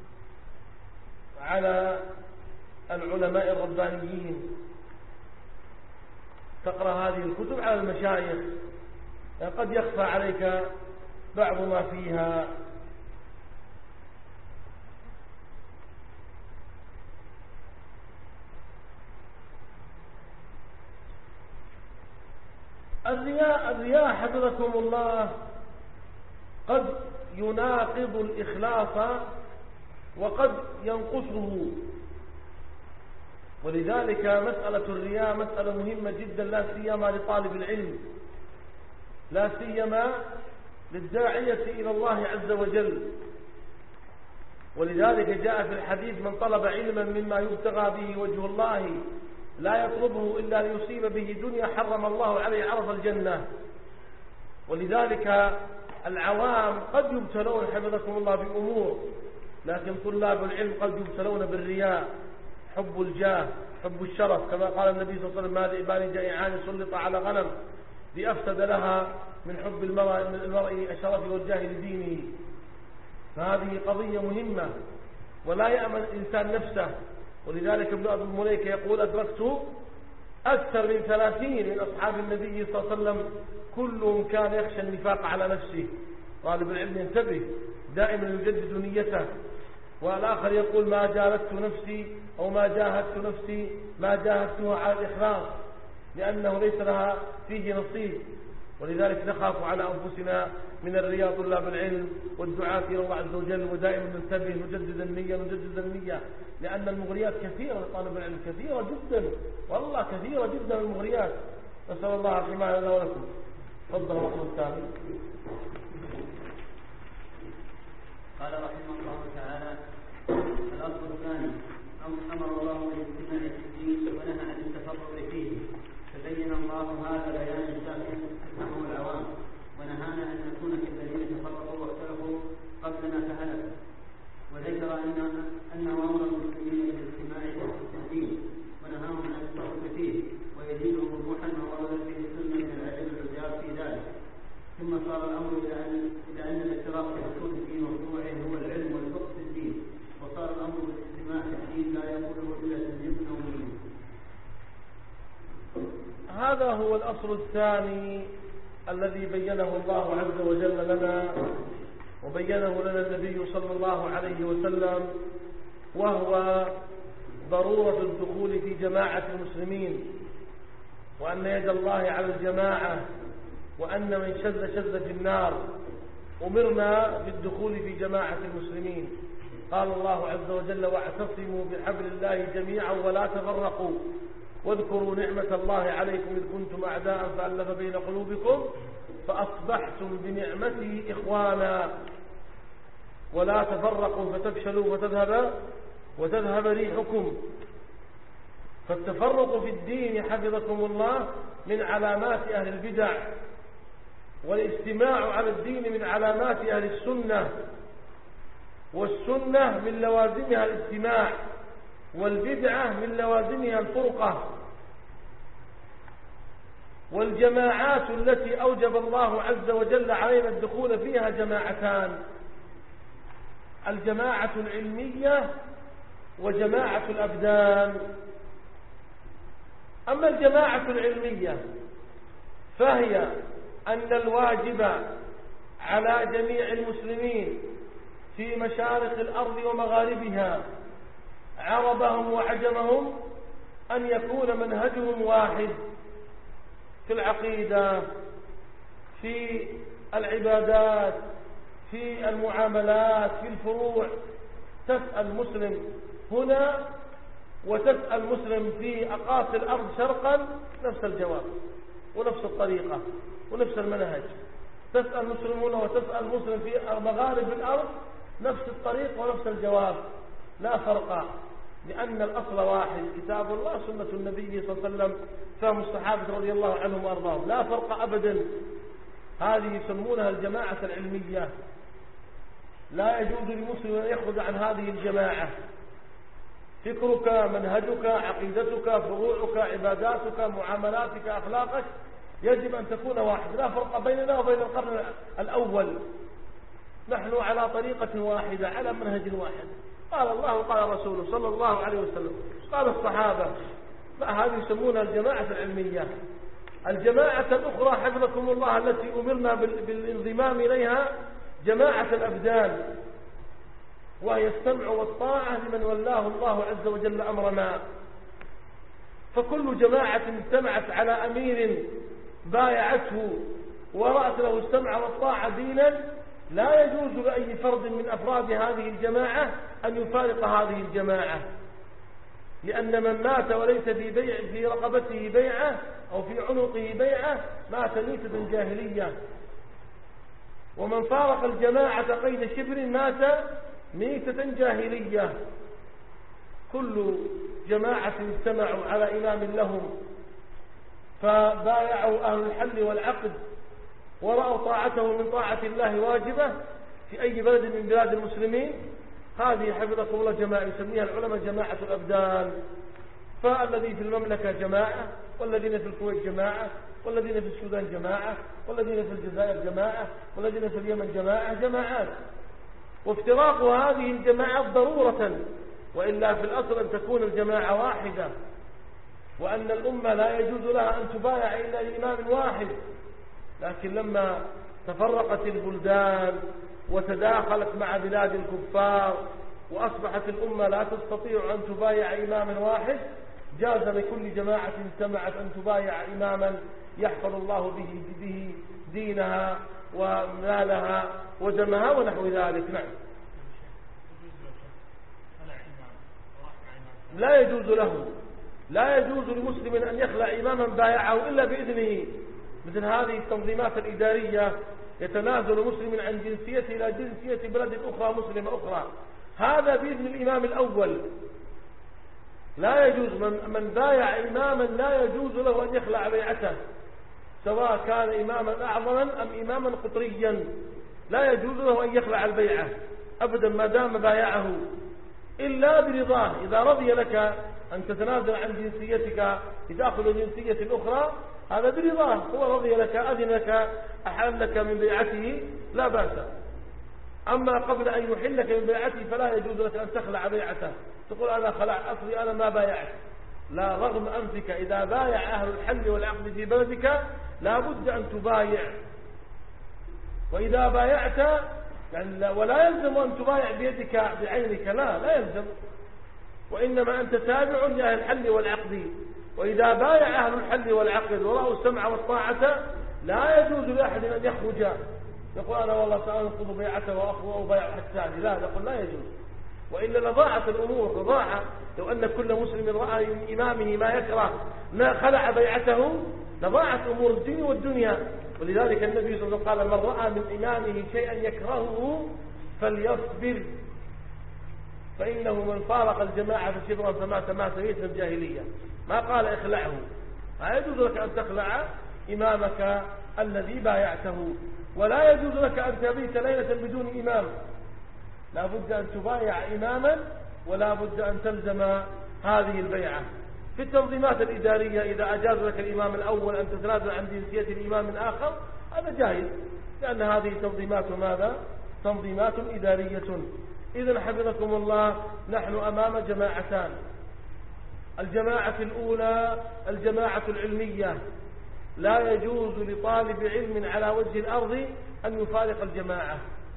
على العلماء الربانيين. تقرأ هذه الكتب على المشايخ، يعني قد يخفى عليك بعض ما فيها. الرياء حفظكم الله قد يناقض الإخلاص وقد ينقصه، ولذلك مسألة الرياء مسألة مهمة جدا، لا سيما لطالب العلم، لا سيما للداعية إلى الله عز وجل. ولذلك جاء في الحديث: من طلب علما مما يبتغى به وجه الله لا يطلبه إلا ليصيب به دنيا حرم الله عليه عرض الجنة. ولذلك العوام قد يبتلون حفظكم الله بأمور، لكن طلاب العلم قد يبتلون بالرياء، حب الجاه، حب الشرف، كما قال النبي صلى الله عليه وسلم: ما ذئبان جائعان سلط على غنم بأفسد لها من حب المرء الشرف والجاه لدينه. فهذه قضية مهمة ولا يأمن الإنسان نفسه. ولذلك ابن أبي مليكة يقول: أدركت أكثر من 30 من أصحاب النبي صلى الله عليه وسلم كلهم كان يخشى النفاق على نفسه. طالب العلم ينتبه دائما يجدد نيته. والآخر يقول: ما جاهدت نفسي أو ما جاهدت نفسي ما جاهدتها على الإخلاص، لأنه ليس لها فيه نصيب. ولذلك نخاف على أنفسنا من الرياء طلاب العلم والدعاة إلى الله عز وجل، ودائما ننتبه نجدد النية، لأن المغريات كثيرة لطالب العلم، كثيرة جدا، والله كثيرة جدا المغريات. نسأل الله الحماية لنا ولكم. تفضل الرقم الثاني. قال رحمه الله تعالى: الأصل الثاني أمر الله بالاجتماع في الدين ونهى عن التفرق فيه، فبين الله هذا بيانا شافيا فهمه العوام، ونهانا أن نكون كالذين تفرقوا واختلفوا قبلنا فهلكوا، وذكر أنه أمر المسلمين بالاجتماع في الدين ونهاهم عن التفرق فيه، ويزيد وضوحا ما ورد فيه السنة من العجب العجاب في ذلك. ثم صار الأمر إلى أن الاعتراف بأصول الدين وفروعه هو العلم والفقه في الدين، وصار الأمر بالاجتماع في الدين لا يقوله إلا تنزيل أو مؤمن. هذا هو الأصل الثاني الذي بينه الله عز وجل لنا وبينه لنا النبي صلى الله عليه وسلم، وهو ضرورة الدخول في جماعة المسلمين، وأن يد الله على الجماعة، وأن من شذ في النار. أمرنا بالدخول في جماعة المسلمين. قال الله عز وجل: واعتصموا بحبل الله جميعا ولا تفرقوا واذكروا نعمة الله عليكم إذ كنتم أعداء فألف بين قلوبكم فأصبحتم بنعمته إخوانا ولا تفرقوا فتفشلوا وتذهب ريحكم. فالتفرق في الدين حفظكم الله من علامات أهل البدع، والاجتماع على الدين من علامات أهل السنة، والسنة من لوازمها الاجتماع، والبدعة من لوازمها الفرقة. والجماعات التي أوجب الله عز وجل علينا الدخول فيها جماعتان: الجماعة العلمية وجماعة الأبدان. أما الجماعة العلمية فهي أن الواجب على جميع المسلمين في مشارق الأرض ومغاربها عربهم وعجمهم أن يكون منهجهم واحد في العقيدة، في العبادات، في المعاملات، في الفروع. تسأل مسلم هنا وتسأل مسلم في أقاصي الأرض شرقا نفس الجواب ونفس الطريقة ونفس المنهج. تسأل مسلم هنا وتسأل مسلم في مغارب الأرض نفس الطريق ونفس الجواب، لا فرق، لأن الأصل واحد: كتاب الله سنة النبي صلى الله عليه وسلم، فهم الصحابة رضي الله عنهم وأرضاهم، لا فرق أبدا. هذه يسمونها الجماعة العلمية. لا يجوز للمسلم أن يخرج عن هذه الجماعة. فكرك، منهجك، عقيدتك، فروعك، عباداتك، معاملاتك، أخلاقك يجب أن تكون واحد. لا فرق بيننا وبين القرن الأول، نحن على طريقة واحدة على منهج واحد. قال الله وقال رسوله صلى الله عليه وسلم، قال الصحابة. هذه يسمونها الجماعة العلمية. الجماعة الأخرى حفظكم الله التي أمرنا بالانضمام إليها جماعة الأبدان، وهي السمع والطاعة لمن ولاه الله عز وجل أمرنا. فكل جماعة اجتمعت على أمير بايعته ورأت له السمع والطاعة دينا، لا يجوز لأي فرد من أفراد هذه الجماعة أن يفارق هذه الجماعة، لأن من مات وليس في رقبته بيعة أو في عنقه بيعة مات ميتة جاهلية، ومن فارق الجماعة قيد شبر مات ميتة جاهلية. كل جماعة اجتمعوا على إمام لهم فبايعوا أهل الحل والعقد ورأوا طاعته من طاعة الله واجبة في أي بلد من بلاد المسلمين، هذه حفظكم الله جماعة يسميها العلماء جماعة الأبدان. فالذي في المملكة جماعة، والذين في الكويت جماعة، والذين في السودان جماعة، والذين في الجزائر جماعة، والذين في اليمن جماعة، جماعات. وافتراق هذه الجماعات ضرورة، وإلا في الأصل أن تكون الجماعة واحدة، وأن الأمة لا يجوز لها أن تبايع إلا لإمام واحد. لكن لما تفرقت البلدان وتداخلت مع بلاد الكفار وأصبحت الأمة لا تستطيع أن تبايع إماما واحد، جاز لكل جماعة اجتمعت أن تبايع إماما يحفظ الله به دينها ومالها ودمها ونحو ذلك. نعم. لا يجوز لمسلم أن يخلع إماما بايعه إلا بإذنه. مثل هذه التنظيمات الإدارية يتنازل مسلم عن جنسيته إلى جنسية بلد أخرى مسلمة أخرى، هذا بإذن الإمام الأول. لا يجوز من بايع إماما لا يجوز له أن يخلع بيعته، سواء كان إماما أعظما أم إماما قطريا، لا يجوز له أن يخلع البيعة أبدا ما دام بايعه إلا برضاه. إذا رضي لك أن تتنازل عن جنسيتك لتأخذ جنسية أخرى هذا برضاه، هو رضي لك، أذن لك، أحل لك من بيعته، لا بأس. أما قبل أن يحلك من بيعته فلا يجوز لك أن تخلع بيعته، تقول أنا خلع أصلي أنا ما بايعت. لا، رغم أنفك إذا بايع أهل الحل والعقد في بلدك لا بد أن تبايع. وإذا بايعت يعني ولا يلزم أن تبايع بيدك بعينك، لا يلزم، وإنما أنت تابع لأهل الحل والعقد. وإذا بايع أهل الحل والعقد ورأوا السمع والطاعة لا يجوز لأحد أن يخرج يقول أنا والله سأنقض بيعته وأبايع الثاني، لا، نقول لا يجوز، وإلا لضاعت الأمور. لضاعة لو أن كل مسلم رأى من إمامه ما يكره ما خلع بيعته لضاعت أمور الدين والدنيا. ولذلك النبي صلى الله عليه وسلم قال من رأى من إمامه شيئا يكرهه فليصبر، فإنه من فارق الجماعة شبرا فمات ميتة الجاهلية. ما قال اخلعه، لا يجوز لك أن تخلع إمامك الذي بايعته. ولا يجوز لك أن تبيت ليلة بدون إمام، لا بد أن تبايع إماما ولا بد أن تلزم هذه البيعة. في التنظيمات الإدارية إذا أجاز لك الإمام الأول أن تتنازل عن جنسية الإمام الآخر هذا جائز، لأن هذه تنظيمات ماذا؟ تنظيمات إدارية. إذن حفظكم الله نحن أمام جماعتان. الجماعة الأولى الجماعة العلمية، لا يجوز لطالب علم على وجه الأرض أن يفارق الجماعة،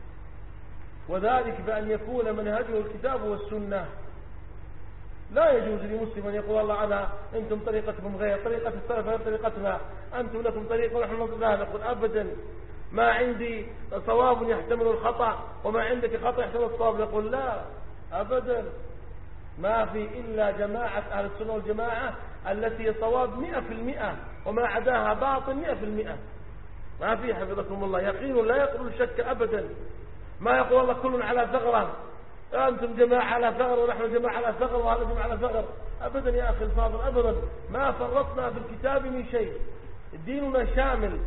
وذلك بأن يكون منهجه الكتاب والسنة. لا يجوز لمسلم أن يقول الله أنتم طريقتكم غير طريقة السلف غير طريقتنا، أنتم لكم طريقة ونحن لا نقول أبدا ما عندي صواب يحتمل الخطأ وما عندك خطأ يحتمل الصواب، نقول لا أبدا، ما في إلا جماعة أهل السنة والجماعة التي صواب 100% وما عداها باطل 100%. ما في حفظكم الله يقين لا يقبل الشك أبدا. ما يقول الله كل على ثغرة، أنتم جماعة على ثغر ونحن جماعة على ثغر وهذا جماعة على ثغر، أبدا يا أخي الفاضل أبدا، ما فرطنا في الكتاب من شيء. ديننا شامل،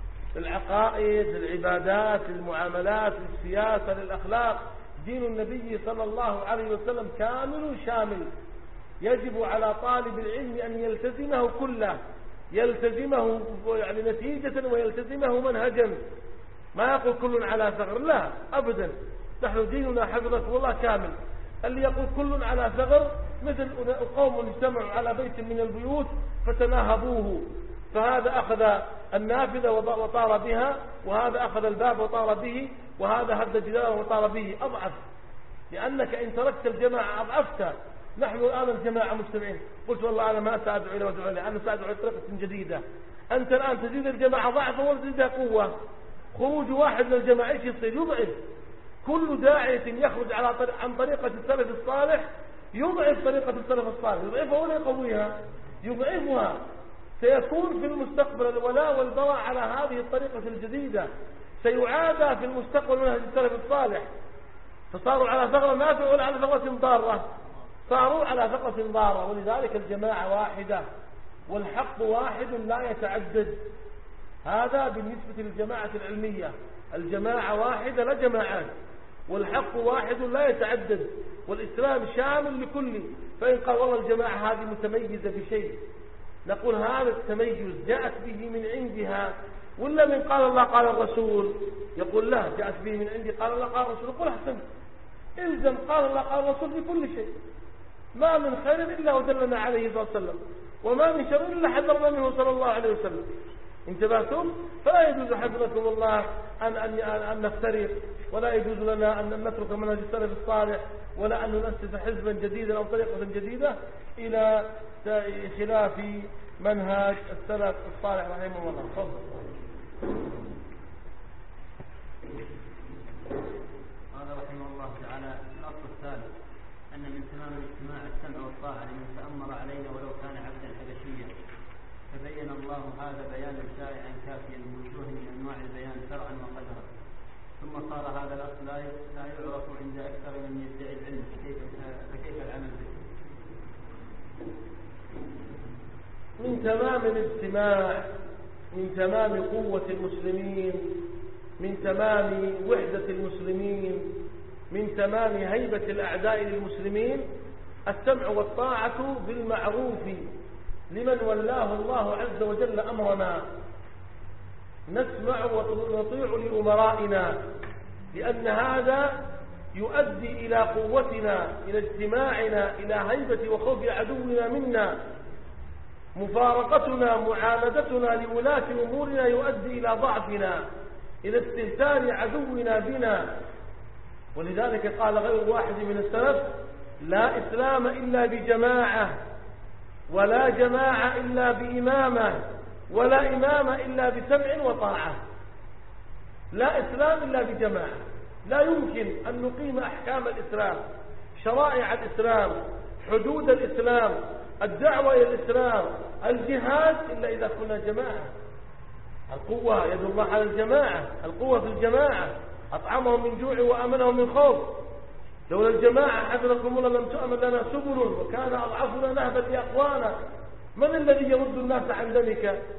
للعقائد للعبادات للمعاملات للسياسة للأخلاق. دين النبي صلى الله عليه وسلم كامل شامل، يجب على طالب العلم أن يلتزمه كله، يلتزمه يعني نتيجة ويلتزمه منهجا. ما يقول كل على ثغر، لا أبدا، نحن ديننا حفظكم الله كامل. اللي يقول كل على ثغر مثل قوم اجتمعوا على بيت من البيوت فتناهبوه، فهذا أخذ النافذة وطار بها، وهذا أخذ الباب وطار به، وهذا هد جداره وطار به. أضعف، لأنك إن تركت الجماعة أضعفت. نحن الآن الجماعة مجتمعين، قلت والله أنا ما سأدعو إلى ودعو إليه، أنا سأدعو إلى طريقة جديدة. أنت الآن تزيد الجماعة ضعفا وتزيدها قوة. خروج واحد من الجماعة ايش يصير؟ يضعف. كل داعية يخرج عن طريقة السلف الصالح يضعف طريقة السلف الصالح، يضعفها ولا يقويها؟ يضعفها. سيكون في المستقبل الولاء والبراء على هذه الطريقة الجديدة، سيعادى في المستقبل منهج السلف الصالح. فصاروا على ثغرة نافعة ولا على ثغرة ضارة؟ صاروا على ثغرة ضارة. ولذلك الجماعة واحدة والحق واحد لا يتعدد. هذا بالنسبة للجماعة العلمية، الجماعة واحدة لا جماعات، والحق واحد لا يتعدد، والإسلام شامل لكل. فإن قال والله الجماعة هذه متميزة بشيء، نقول هذا التميز جاءت به من عندها ولا من قال الله قال الرسول؟ يقول لا، جاءت به من عندي قال الله قال الرسول. يقول أحسن، إلزم قال الله قال الرسول بكل شيء. ما من خير إلا ودلنا عليه صلى الله عليه وسلم، وما من شر إلا حذرنا منه صلى الله عليه وسلم. انتبهتم؟ فلا يجوز حفظكم الله أن نفترق، ولا يجوز لنا أن نترك منهج السلف الصالح، ولا أن نؤسس حزبا جديدا أو طريقة جديدة إلى خلاف منهج السلف الصالح رحمه الله. تفضل. قال رحمه الله تعالى: الأصل الثالث أن من تمام الاجتماع السمع والطاعة لمن تأمر علينا ولو كان عبدا حبشيا، فبين الله هذا بيانا شائعا كافيا بوجوه من أنواع البيان شرعا وقدرا. ثم صار هذا الأصل لا يعرف عند أكثر من يدعي العلم، فكيف العمل به؟ من تمام الاجتماع، من تمام قوة المسلمين، من تمام وحدة المسلمين، من تمام هيبة الأعداء للمسلمين السمع والطاعة بالمعروف لمن ولاه الله عز وجل أمرنا. نسمع ونطيع لأمرائنا، لأن هذا يؤدي إلى قوتنا، إلى اجتماعنا، إلى هيبة وخوف عدونا منا. مفارقتنا معاندتنا لولاة أمورنا يؤدي إلى ضعفنا، إلى استهتار عدونا بنا. ولذلك قال غير واحد من السلف: لا إسلام إلا بجماعة، ولا جماعة إلا بإمامة، ولا إمامة إلا بسمع وطاعة. لا إسلام إلا بجماعة. لا يمكن أن نقيم أحكام الإسلام، شرائع الإسلام، حدود الإسلام، الدعوة إلى الإسلام، الجهاد، إلا إذا كنا جماعة. القوة يد الله على الجماعة، القوة في الجماعة. أطعمهم من جوع وأمنهم من خوف. لولا الجماعة حفظكم الله لم تؤمن لنا سبل، وكان أضعفنا نهبة أقوانا. من الذي يرد الناس عن دمك؟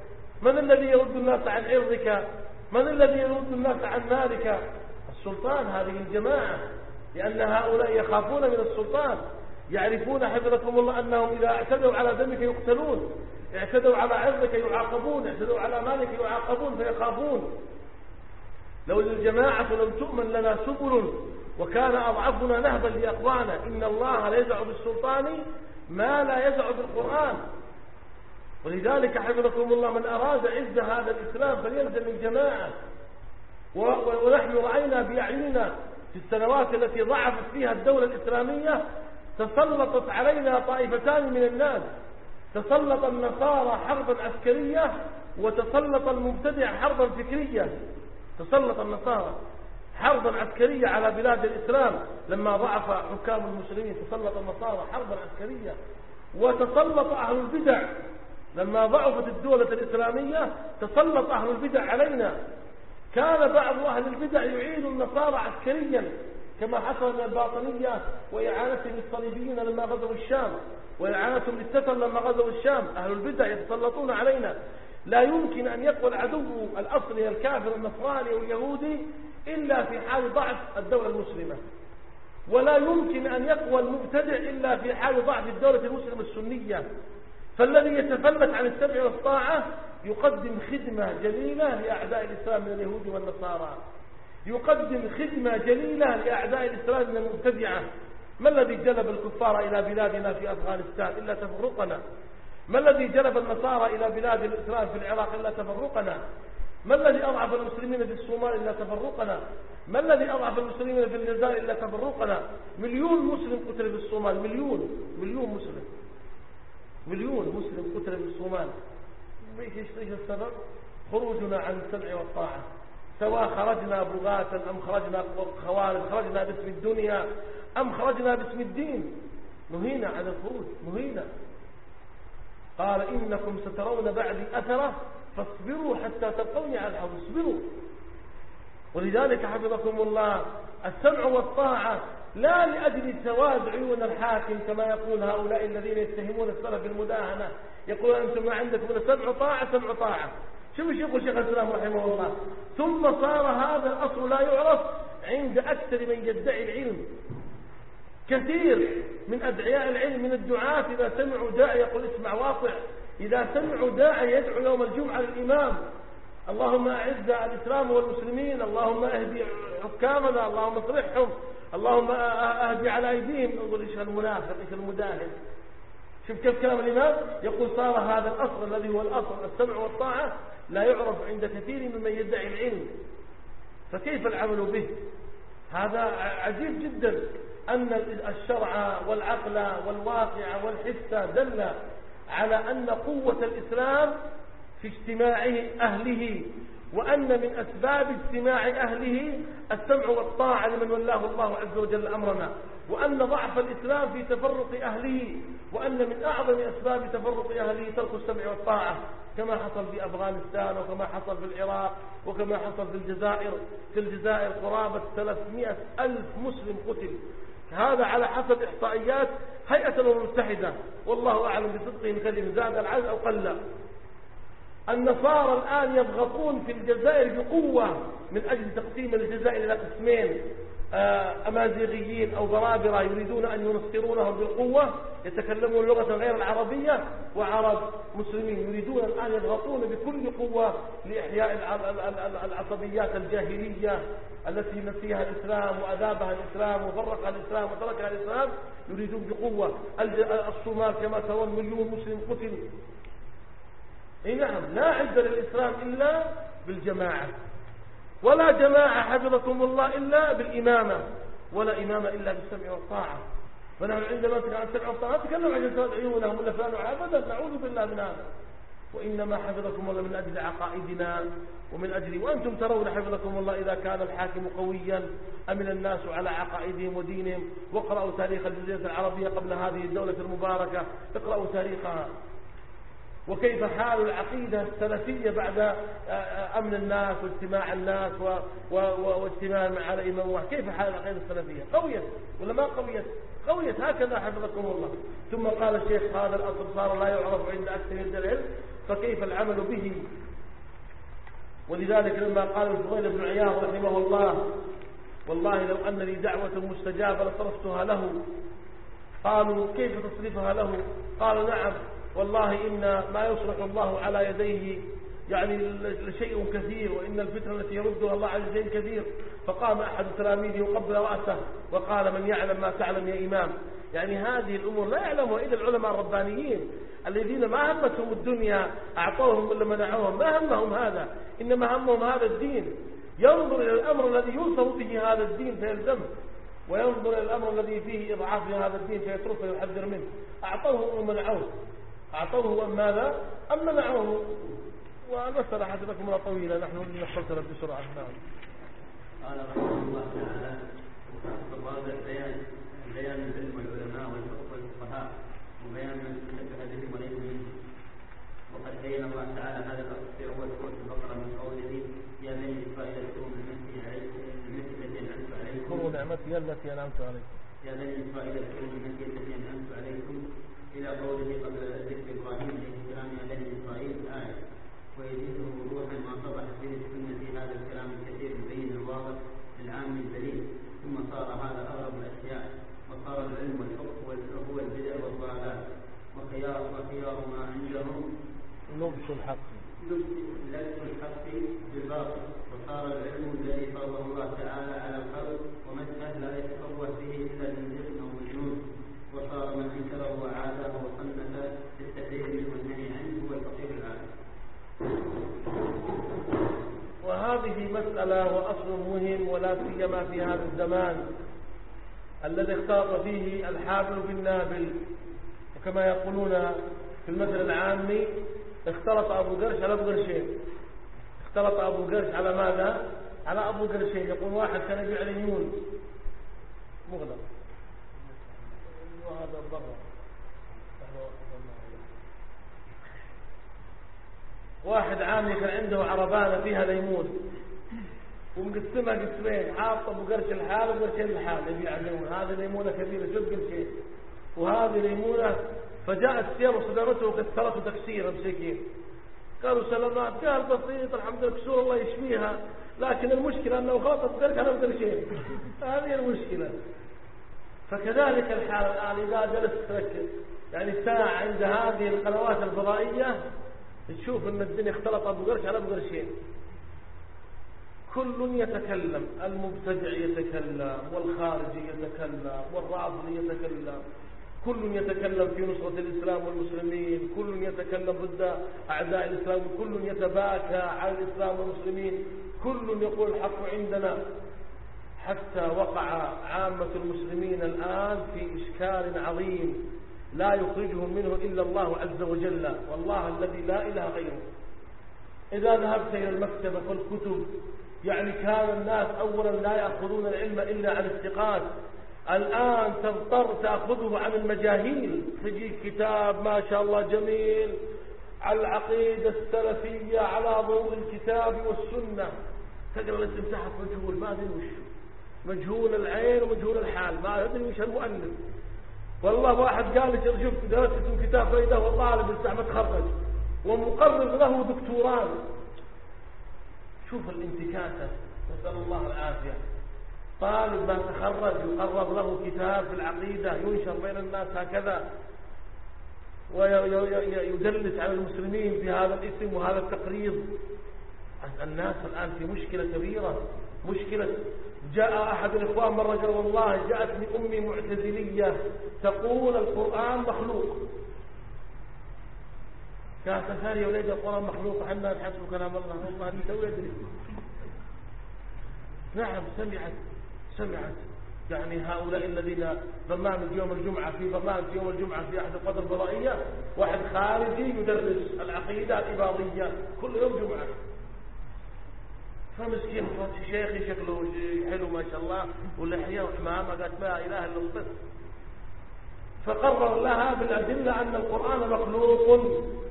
من الذي يرد الناس عن عرضك؟ من الذي يرد الناس عن مالك؟ السلطان، هذه الجماعة، لأن هؤلاء يخافون من السلطان، يعرفون حفظكم الله أنهم إذا اعتدوا على دمك يقتلون، اعتدوا على عرضك يعاقبون، اعتدوا على مالك يعاقبون، فيخافون. لو الجماعة لم تؤمن لنا سبل وكان أضعفنا نهبا لأقوانا. إن الله لا يزع بالسلطان ما لا يزع بالقرآن. ولذلك حفظكم الله من أراد عز هذا الإسلام فليلزم الجماعة. ونحن رأينا بأعيننا في السنوات التي ضعفت فيها الدولة الإسلامية تسلطت علينا طائفتان من الناس، تسلط النصارى حربا عسكرية وتسلط المبتدع حربا فكرية. تسلط النصارى حربا عسكرية على بلاد الإسلام لما ضعف حكام المسلمين، تسلط النصارى حربا عسكرية. وتسلط أهل البدع لما ضعفت الدولة الإسلامية، تسلط أهل البدع علينا. كان بعض أهل البدع يعين النصارى عسكريا كما حصل من الباطنية وإعانتهم للصليبيين لما غزوا الشام، وإعانتهم للتتر لما غزوا الشام. أهل البدع يتسلطون علينا. لا يمكن أن يقوى العدو الأصلي الكافر النصراني واليهودي إلا في حال ضعف الدولة المسلمة، ولا يمكن أن يقوى المبتدع إلا في حال ضعف الدولة المسلمة السنية. فالذي يتفلت عن السمع والطاعة يقدم خدمة جليلة لأعداء الإسلام من اليهود والنصارى، يقدم خدمة جليلة لأعداء الإسلام من المبتدعة. ما الذي جلب الكفار إلى بلادنا في أفغانستان إلا تفرقنا؟ ما الذي جلب النصارى إلى بلاد الإسلام في العراق إلا تفرقنا؟ ما الذي أضعف المسلمين في الصومال إلا تفرقنا؟ ما الذي أضعف المسلمين في الجزائر إلا تفرقنا؟ مليون مسلم قتل في الصومال، مليون مسلم قتل في الصومال. ايش السبب؟ خروجنا عن السمع والطاعة، سواء خرجنا بغاة أم خرجنا خوارج، خرجنا باسم الدنيا أم خرجنا باسم الدين، نهينا عن الخروج، نهينا. قال إنكم سترون بعدي أثرة فاصبروا حتى تلقوني على الحوض، اصبروا. ولذلك حفظكم الله السمع والطاعة لا لأجل سواد عيون الحاكم كما يقول هؤلاء الذين يتهمون السلف بالمداهنة، يقول أنتم ما عندكم من السمع طاعة، سمع طاعة. شوف يقول شيخ الإسلام رحمه الله، ثم صار هذا الأصل لا يعرف عند أكثر من يدعي العلم. كثير من أدعياء العلم من الدعاة إذا سمعوا داعي يقول اسمع واطع، إذا سمعوا داعي يدعو يوم الجمعة للإمام اللهم أعز الإسلام والمسلمين، اللهم اهدي حكامنا، اللهم اصلحهم، اللهم اهدي على أيديهم، يقول ايش المنافق، ايش المداهن. شوف كيف كلام الإمام، يقول صار هذا الأصل الذي هو الأصل السمع والطاعة لا يعرف عند كثير ممن يدعي العلم، فكيف العمل به؟ هذا عجيب جدا أن الشرع والعقل والواقع والحس دل على أن قوة الإسلام في اجتماع أهله، وأن من أسباب اجتماع أهله السمع والطاعة لمن ولاه الله عز وجل أمرنا، وأن ضعف الإسلام في تفرق أهله، وأن من أعظم أسباب تفرق أهله ترك السمع والطاعة، كما حصل في أفغانستان وكما حصل في العراق وكما حصل في الجزائر. في الجزائر قرابة 300,000 مسلم قتل، هذا على حسب إحصائيات هيئة الأمم المتحدة، والله أعلم بصدقهم كلمة، زاد العدد أو قل. النصارى الآن يضغطون في الجزائر بقوة من أجل تقسيم الجزائر إلى قسمين، أمازيغيين أو برابرة يريدون أن ينصرونهم بالقوة يتكلمون لغة غير العربية، وعرب مسلمين يريدون الآن يضغطون بكل قوة لإحياء العصبيات الجاهلية التي نسيها الإسلام وأذابها الإسلام وفرقها الإسلام وتركها الإسلام، يريدون بقوة. الصومال كما ترون مليون مسلم قتل. اي نعم، لا عز للإسلام إلا بالجماعة، ولا جماعة حفظكم الله إلا بالإمامة، ولا إمامة إلا بالسمع والطاعة. فنحن عندما نتكلم عن السمع والطاعة نتكلم عن جسد عيونهم ولا فلان أبدا، نعوذ بالله من هذا. وإنما حفظكم الله من أجل عقائدنا ومن أجل، وأنتم ترون حفظكم الله إذا كان الحاكم قويا أمن الناس على عقائدهم ودينهم. واقرأوا تاريخ الجزيرة العربية قبل هذه الدولة المباركة، اقرأوا تاريخها، وكيف حال العقيدة السلفية بعد أمن الناس واجتماع الناس واجتماع على إمام واحد. كيف حال العقيدة السلفية؟ قويت ولا ما قويت؟ قويت. هكذا حفظكم الله. ثم قال الشيخ هذا الأصل صار لا يعرف عند أكثر العلم، فكيف العمل به؟ ولذلك لما قال الفضيل بن عياض رحمه الله: والله لو أن لي دعوة مستجابة لصرفتها له. قالوا: كيف تصرفها له؟ قال: نعم والله إن ما يصرف الله على يديه يعني لشيء كثير، وإن الفتنة التي يردها الله على شيء كثير. فقام أحد تلاميذه وقبل رأسه وقال: من يعلم ما تعلم يا إمام. يعني هذه الأمور لا يعلمها إلا العلماء الربانيين الذين ما همتهم الدنيا أعطوهم ولا منعوهم، ما همهم هذا، إنما همهم هذا الدين. ينظر إلى الأمر الذي ينصر به هذا الدين فيلزمه، وينظر إلى الأمر الذي فيه إضعاف هذا الدين فيتركه ويحذر منه. أعطوه ومنعوه، أعطوه أم ماذا أم منعوه. والمسألة حسبكم الله طويلة، نحن نختصر بسرعة. نعم. قال رحمه الله تعالى: الرابع بيان العلم والعلماء والفقه والفقهاء وبيان من تشبه بهم وليس منهم. وقد بين الله تعالى هذا الأصل في أول سورة البقرة من قوله: يا بني إسرائيل اذكروا نعمتي عليكم التي أنعمت عليكم. اذكروا نعمتي التي أنعمت عليكم. يا بني إسرائيل اذكروا نعمتي التي أنعمت عليكم إلى قوله قبل ذكر إبراهيم عليه السلام: يا بني إسرائيل آية. ويزيده وضوحا ما صبحت به السنة في هذا الكلام الكثير البين الواضح للعام الدليل. ثم صار هذا أغرب الأشياء، وصار العلم والفقه هو البدع والضلالات، وخيار ما عندهم لبس الحق بالباطل. وصار العلم الذي فرضه الله تعالى على الخلق ومسألة لا يتفوه به إلا زنديق أو مجنون. وصار من أنكره وعاده وصنف في التحذير منه والنهي عنه هو الفقيه العالم. وهذه مسألة وأصل مهم، ولا سيما في هذا الزمان الذي اختلط فيه الحابل بالنابل. وكما يقولون في المثل العامي: اختلط أبو قرش على أبو قرشين. اختلط أبو قرش على ماذا؟ على أبو قرشين. يقول واحد كان يبيع ليمون مغلق وهذا برا، واحد عامي كان عنده عربانة فيها ليمون ومقسمها قسمين، حاط أبو قرش الحال وقرشين الحال يبيع الليمون. هذه ليمونة كبيرة شوف قرشين، وهذه ليمونة. فجاءت السيارة وصدمته وكسرته تكسيرا بسكين. قالوا: سلامات. قال: بسيط الحمد لله، كسور الله يشفيها، لكن المشكلة أنه خلط أبو قرش على أبو قرشين. هذه المشكلة. فكذلك الحال الآن إذا جلست يعني ساعة عند هذه القنوات الفضائية تشوف أن الدنيا اختلط أبو قرش على أبو قرشين. كل يتكلم، المبتدع يتكلم، والخارجي يتكلم، والرافضي يتكلم، كل يتكلم في نصرة الإسلام والمسلمين، كل يتكلم ضد أعداء الإسلام، كل يتباكى على الإسلام والمسلمين، كل يقول الحق عندنا. حتى وقع عامة المسلمين الآن في إشكال عظيم لا يخرجهم منه إلا الله عز وجل، والله الذي لا إله غيره. إذا ذهبت إلى المكتبة والكتب، يعني كان الناس أولا لا يأخذون العلم إلا عن الثقات، الآن تضطر تأخذه عن المجاهيل. تجي كتاب ما شاء الله جميل على العقيدة السلفية على ضوء الكتاب والسنة، تقرأ الاسم تحت مجهول، ما أدري وش، مجهول العين ومجهول الحال، ما أدري وش المؤلف. والله واحد قال لي: شوف درست كتاب فإذا هو طالب لسه ما تخرج ومقرر له دكتوراه. شوف الانتكاسة، نسأل الله العافية. طالب ما تخرج يقرر له كتاب في العقيدة ينشر بين الناس هكذا، ويدلس على المسلمين بهذا الاسم وهذا التقريض. الناس الآن في مشكلة كبيرة، مشكلة. جاء أحد الإخوان مرة قال: والله جاءتني أمي معتزلية تقول القرآن مخلوق. قالت: تخيل يا وليد القرآن مخلوق، حنا نحسب كلام الله. والله أنت يدري. نعم سمعت يعني هؤلاء الذين برنامج يوم الجمعة، في برنامج يوم الجمعة في أحد القنوات الفضائية واحد خارجي يدرس العقيدة الإباضية كل يوم جمعة. فمسكين شيخي شكله حلو ما شاء الله ولحية وحمامة، قالت: لا إله إلا الله. فقرر لها بالأدلة أن القرآن مخلوق،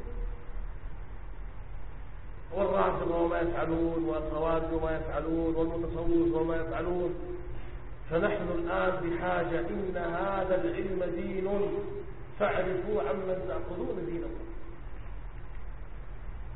والرافضة وما يفعلون، والخوارج وما يفعلون، والمتصوف وما يفعلون. فنحن الآن بحاجة، إن هذا العلم دين فاعرفوا عمن تأخذون دينكم.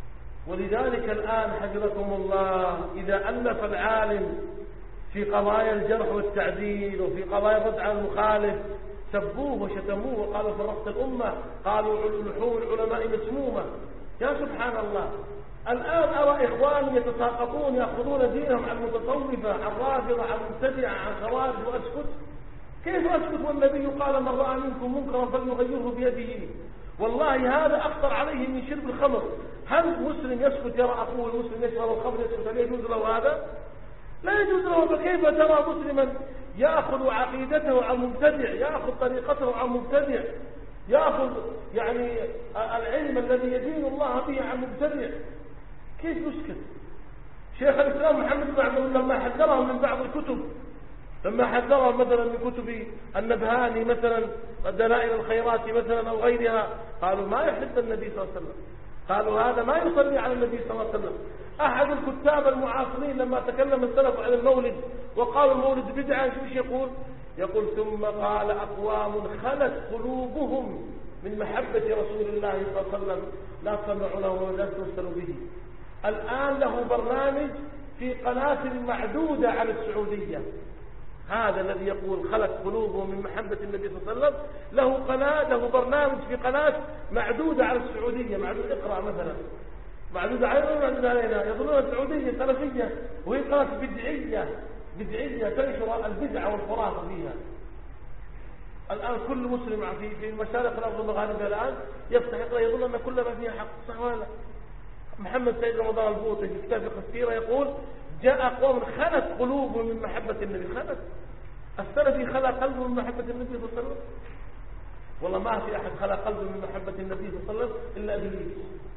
ولذلك الآن حفظكم الله إذا ألف العالم في قضايا الجرح والتعديل وفي قضايا الرد على المخالف سبوه وشتموه وقالوا فرقت الأمة، قالوا لحوم العلماء مسمومة. يا سبحان الله، الآن أرى إخواني يتساقطون يأخذون دينهم عن متصوفة، عن رافضة، عن مبتدعة، عن خوارج، وأسكت. كيف أسكت والنبي قال من رأى منكم منكرا فليغيره بيده؟ والله هذا أخطر عليه من شرب الخمر. هل مسلم يسكت يرى أخوه المسلم يشرب الخمر يسكت؟ هل يجوز له هذا؟ لا يجوز له. فكيف ترى مسلما يأخذ عقيدته عن مبتدع، يأخذ طريقته عن مبتدع، يأخذ يعني العلم الذي يدين الله به عن مبتدع؟ كيف يسكت؟ شيخ الإسلام محمد بن عبد الله لما حذرهم من بعض الكتب، لما حذرهم مثلا من كتب النبهاني مثلا دلائل الخيرات مثلا أو غيرها، قالوا ما يحب النبي صلى الله عليه وسلم، قالوا هذا ما يصلي على النبي صلى الله عليه وسلم. أحد الكتاب المعاصرين لما تكلم السلف عن المولد وقالوا المولد بدعة، شو يقول ثم قال أقوام خلت قلوبهم من محبة رسول الله صلى الله عليه وسلم لا تسمعوا له ولا ترسلوا به. الآن له برنامج في قناة معدودة على السعودية، هذا الذي يقول خلت قلوبهم من محبة النبي صلى الله عليه وسلم له قناة، له برنامج في قناة معدودة على السعودية، معدودة اقرأ مثلا، معدودة علينا ومعدودة علينا، يظنون السعودية سلفية وهي قناة بدعية تنشر البدعة والخرافة فيها. الآن كل مسلم في مشارق الأرض المغاربة الآن يفتح يقرأ يظن أن كل ما فيها حق، صح ولا لا؟ محمد سيد رمضان البوطي في كتاب الخسيرة يقول جاء قوم خلت قلوبهم من محبة النبي. خلت السلفي خلى قلبه من محبة النبي صلى الله عليه وسلم؟ والله ما في أحد خلى قلبه من محبة النبي صلى الله عليه وسلم إلا إبليس.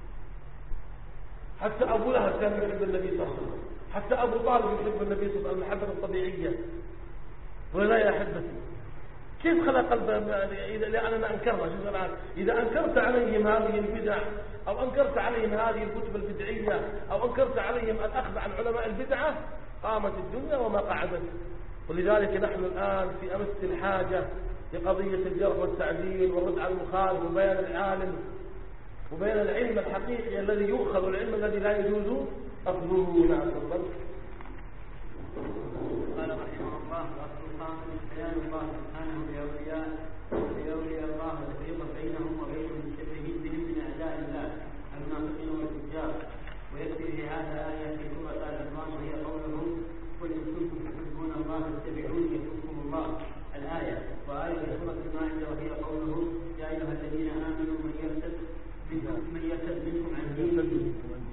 حتى أبو لهب كان يحب النبي صلى الله عليه وسلم، حتى أبو طالب يحب النبي صلى الله عليه وسلم المحبة الطبيعية. ولا يا أحبتي كيف خلى قلبه؟ لأننا أنكرنا. شوف الآن إذا أنكرت عليهم هذه البدع أو أنكرت عليهم هذه الكتب البدعية أو أنكرت عليهم الأخذ عن علماء البدعة قامت الدنيا وما قعدت. ولذلك نحن الآن في أمس الحاجة لقضية الجرح والتعديل والرد على المخالف وبيان العالم وبيان العلم الحقيقي الذي يؤخذ والعلم الذي لا يجوز أخذه. نعم. قال رحمه الله وأصل الخامس بيان الله سبحانه لأولياء الله وتفريقا بينهم وبين المشبهين بهم من أعداء الله المنافقين والفجار. ويكفي في هذا آية في سورة آل عمران وهي قوله قل إن كنتم تحبون الله فاتبعوني يحببكم الله الآية. وآية في سورة المائدة وهي قوله يا أيها الذين آمنوا من يرتد منكم عن دينه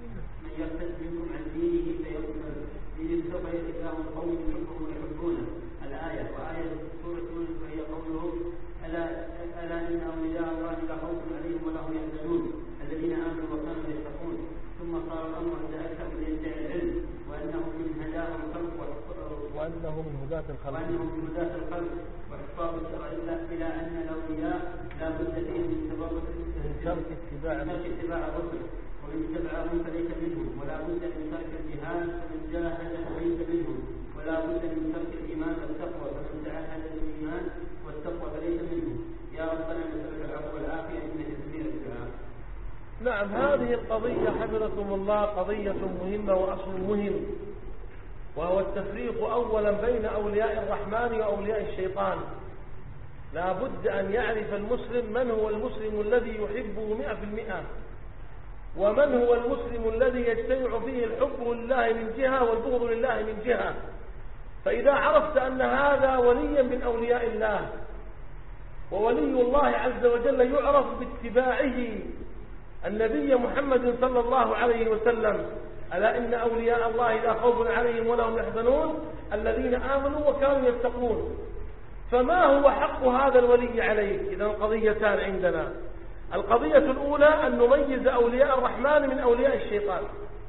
فسوف يأتي الله قوم يحبهم ويحبونه الآية. وآية سورة يونس وهي قوله ألا إن أولياء الله لا خوف عليهم ولا هم يحزنون الذين آمنوا وكانوا يتقون. ثم صار الأمر ذلك بيدعي العلم وأنهم من هداة الخلق وأنهم من هداة الخلق وحفاظ الشرع إلى أن الأولياء لا بد فيهم من ترك اتباع الرسل ومن اتبعهم فليس منهم، ولا بد من ترك الجهاد فمن جاهد فليس منهم، ولا بد من ترك الإيمان والتقوى فمن تعهد الإيمان والتقوى فليس منهم. يا ربنا نسألك العفو والعافية إنك تسميع الدعاء. نعم، هذه القضية حفظكم الله قضية مهمة وأصل مهم، وهو التفريق أولا بين أولياء الرحمن وأولياء الشيطان. لا بد أن يعرف المسلم من هو المسلم الذي يحبه 100%، ومن هو المسلم الذي يجتمع فيه الحب لله من جهة والبغض لله من جهة. فإذا عرفت أن هذا وليا من أولياء الله، وولي الله عز وجل يعرف باتباعه النبي محمد صلى الله عليه وسلم، ألا إن أولياء الله لا خوف عليهم ولا هم يحزنون الذين آمنوا وكانوا يتقون. فما هو حق هذا الولي عليه؟ إذن القضيتان عندنا. القضية الأولى أن نميز أولياء الرحمن من أولياء الشيطان.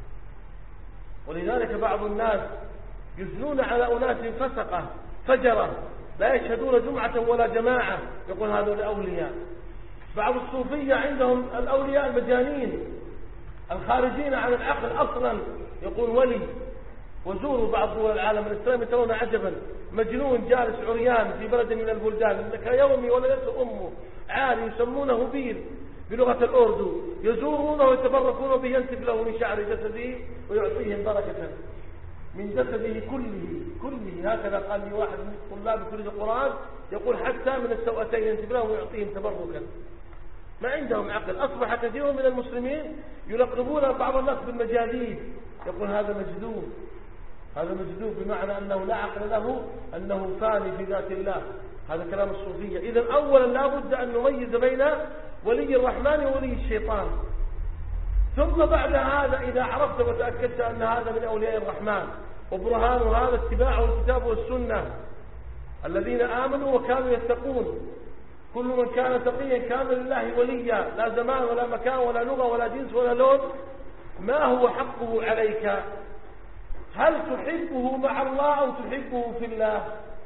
ولذلك بعض الناس يثنون على أناس فجرة لا يشهدون جمعة ولا جماعة، يقول هذول الأولياء. بعض الصوفية عندهم الأولياء المجانين الخارجين عن العقل أصلا، يقول ولي. وزوروا بعض دول العالم الإسلامي ترون عجبا، مجنون جالس عريان في بلد من البلدان كيومي ولدته أمه عالي يسمونه بيل، بلغة الأردو، يزورونه ويتبركون به، ينسب له من شعر جسده ويعطيهم بركة من جسده كله. هكذا قال لي واحد من طلاب كلية القرآن، يقول حتى من السوأتين ينسب له ويعطيهم تبركا. ما عندهم عقل. أصبح كثير من المسلمين يلقبون بعض الناس بالمجاذيب، يقول هذا مجذوب، هذا مجذوب بمعنى أنه لا عقل له، أنه فاني في ذات الله. هذا كلام الصوفية. إذن أولا لا بد أن نميز بين ولي الرحمن وولي الشيطان. ثم بعد هذا إذا عرفت وتأكدت أن هذا من أولياء الرحمن، وبرهان هذا اتباعه الكتاب والسنة، الذين آمنوا وكانوا يتقون. كل من كان تقيا كان لله وليا، لا زمان ولا مكان ولا لغة ولا جنس ولا لون. ما هو حقه عليك؟ هل تحبه مع الله أو تحبه في الله؟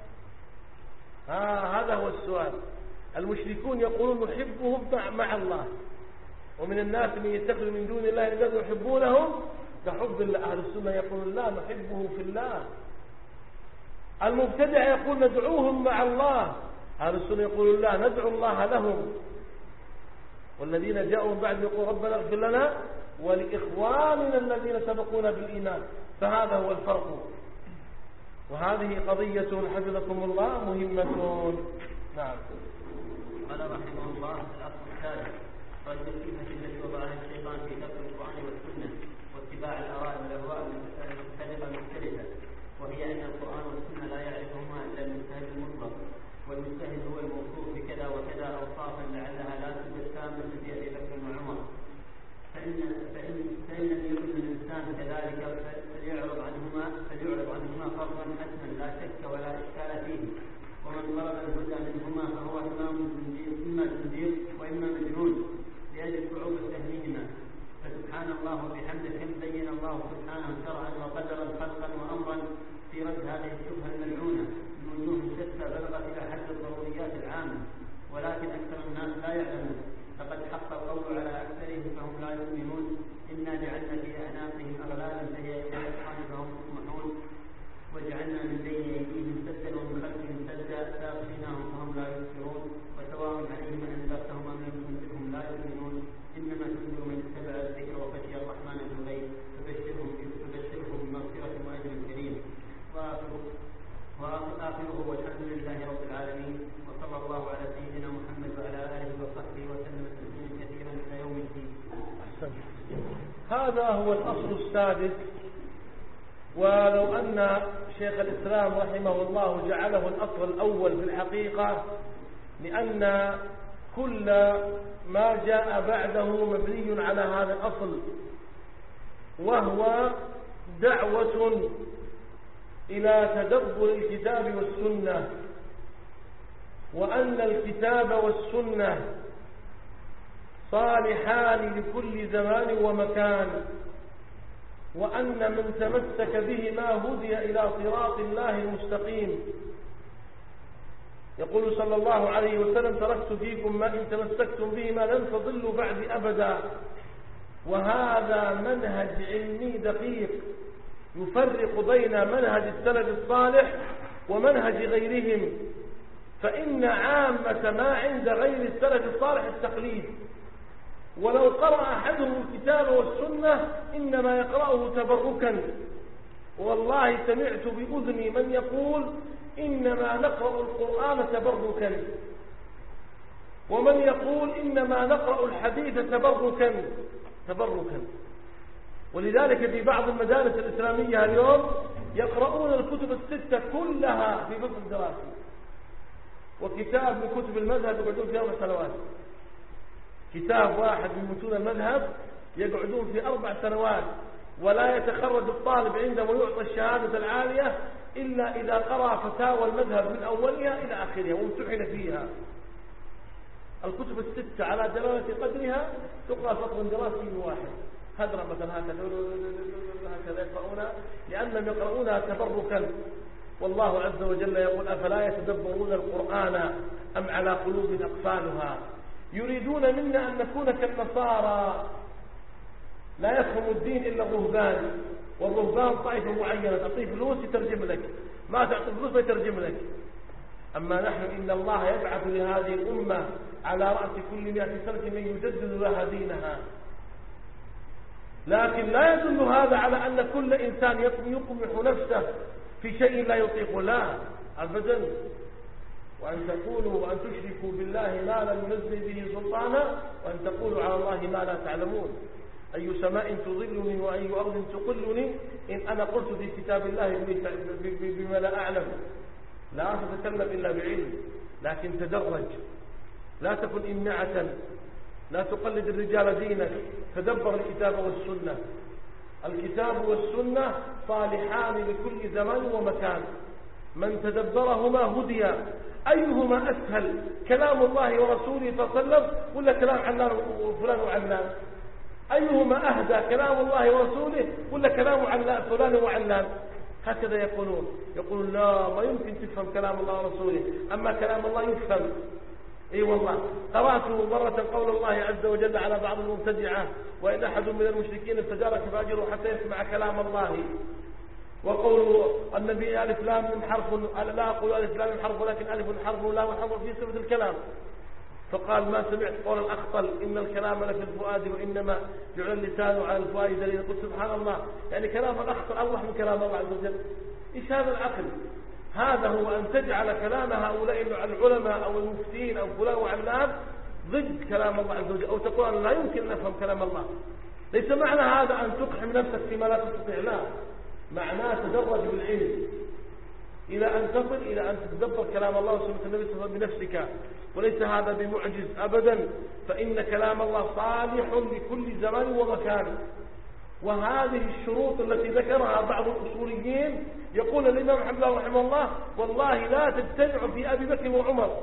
هذا هو السؤال. المشركون يقولون نحبه مع الله، ومن الناس من يتخذ من دون الله الذين يحبونهم كحب الله. أهل السنة يقولون لا، نحبه في الله. المبتدع يقول ندعوهم مع الله، أهل السنة يقولون لا، ندعو الله لهم. والذين جاءوا من بعد يقول ربنا اغفر لنا ولإخواننا الذين سبقونا بالإيمان. فهذا هو الفرق. وهذه قضية حفظكم الله مهمة. نعم. قال رحمه الله: الأصل الثالث قال الكلمة التي وضعها الشيطان في ترك القرآن والسنة واتباع الآراء والأهواء المختلفة، وهي أن القرآن والسنة لا يعرفهما إلا المجتهد المطلق، والمجتهد هو الموصوف بكذا وكذا أوصافا لعلها لا توجد تامة في أبي بكر وعمر. فإن لم يكن الإنسان كذلك فليعرض عنهما فرضا حتما لا شك ولا إشكال فيه. ومن طلب الهدى منهما فهو إما زنديق وإما مجنون لأجل صعوبة فهمهما. فسبحان الله وبحمده كم بين الله سبحانه شرعا وقدرا خلقا وأمرا في رد هذه الشبهة الملعونة من وجوه شتى بلغت إلى حد الضروريات العامة، ولكن أكثر الناس لا يعلمون. فقد حق القول على أكثرهم فهم لا يؤمنون. إنا جعلنا في أعناقهم أغلالا فهي إلى الأذقان فهم مقمحون، وجعلنا من بين أيديهم سدا ومن خلفهم سدا فأغشيناهم فهم لا يبصرون. وسواء عليهم أنذرتهم أم لم تنذرهم لا يؤمنون. إنما تنذر من اتبع الذكر وخشي الرحمن بالغيب فبشرهم بمغفرة وأجر كريم. وآخره والحمد لله رب العالمين، وصلى الله على سيدنا محمد وعلى آله وصحبه وسلم تسليما كثيرا إلى يوم الدين. هذا هو الأصل السادس. ولو أن شيخ الإسلام رحمه الله جعله الأصل الأول في الحقيقة، لأن كل ما جاء بعده مبني على هذا الأصل، وهو دعوة إلى تدبر الكتاب والسنة، وأن الكتاب والسنة صالحان لكل زمان ومكان، وأن من تمسك بهما هدي إلى صراط الله المستقيم. يقول صلى الله عليه وسلم: تركت فيكم ما إن تمسكتم بهما لن تضلوا بعد أبدا. وهذا منهج علمي دقيق يفرق بين منهج السلف الصالح ومنهج غيرهم. فإن عامة ما عند غير السلف الصالح التقليد، ولو قرأ أحدهم الكتاب والسنة إنما يقرأه تبركا. والله سمعت بأذني من يقول إنما نقرأ القرآن تبركا، ومن يقول إنما نقرأ الحديث تبركا. ولذلك في بعض المدارس الإسلامية اليوم يقرؤون الكتب الستة كلها في فصل دراسي، وكتاب من كتب المذهب يقعدون في 4 سنوات. كتاب واحد من متون المذهب يقعدون في 4 سنوات، ولا يتخرج الطالب عندما يعطى الشهادة العالية إلا إذا قرأ فتاوى المذهب من أولها إلى آخرها وامتحن فيها. الكتب الستة على دلالة قدرها تقرأ فصل دراسي واحد، هدرة مثلا هكذا يقرؤونها، لأنهم يقرؤونها تبركا. والله عز وجل يقول: أفلا يتدبرون القرآن أم على قلوب أقفالها. يريدون منا أن نكون كالنصارى لا يفهم الدين إلا الرهبان، والرهبان طائفة معينة، تعطيه فلوس يترجم لك، ما تعطي فلوس ما يترجم لك. أما نحن إن الله يبعث لهذه الأمة على رأس كل 100 سنة من يجدد لها دينها. لكن لا يدل هذا على أن كل إنسان يطمح نفسه في شيء لا يطيق، لا أبدا. وأن تقولوا وأن تشركوا بالله ما لم ينزل به سلطانا وأن تقولوا على الله ما لا تعلمون. أي سماء تظلني وأي أرض تقلني إن أنا قلت في كتاب الله بما لا أعلم. لا تتكلم إلا بعلم، لكن تدرج، لا تكن إمعة، لا تقلد الرجال دينك، تدبر الكتاب والسنة. الكتاب والسنة صالحان لكل زمان ومكان، من تدبرهما هدي. أيهما أسهل، كلام الله ورسوله صلى الله عليه وسلم ولا كلام علان وفلان وعلان؟ أيهما أهدى، كلام الله ورسوله ولا كلام فلان وعلان؟ هكذا يقولون لا ما يمكن تفهم كلام الله ورسوله، أما كلام الله يفهم. اي والله قرأت مرة قول الله عز وجل على بعض المبتدعة: وإن أحد من المشركين استجارك فأجره حتى يسمع كلام الله. وقول النبي ألف لام حرف، لا أقول ألف لام حرف ولكن ألف حرف ولام حرف في صفة الكلام. فقال: ما سمعت قول الأخطل إن الكلام لفي الفؤاد وإنما جعل اللسان على الفؤاد دليل. قلت سبحان الله، يعني كلام الأخطل أوضح من كلام الله عز وجل. إيش هذا العقل؟ هذا هو أن تجعل كلام هؤلاء العلماء أو المفتين أو فلان وعلان ضد كلام الله عز وجل، أو تقول لا يمكن أن نفهم كلام الله. ليس معنى هذا أن تقحم نفسك فيما لا تستطيع، لا، معناه تدرج بالعلم إلى أن تصل إلى أن تتدبر كلام الله وسنة النبي صلى الله عليه وسلم بنفسك. وليس هذا بمعجز أبدا، فإن كلام الله صالح لكل زمان ومكان. وهذه الشروط التي ذكرها بعض الأصوليين، يقول الإمام محمد رحمه الله: والله لا تجتمع في أبي بكر وعمر،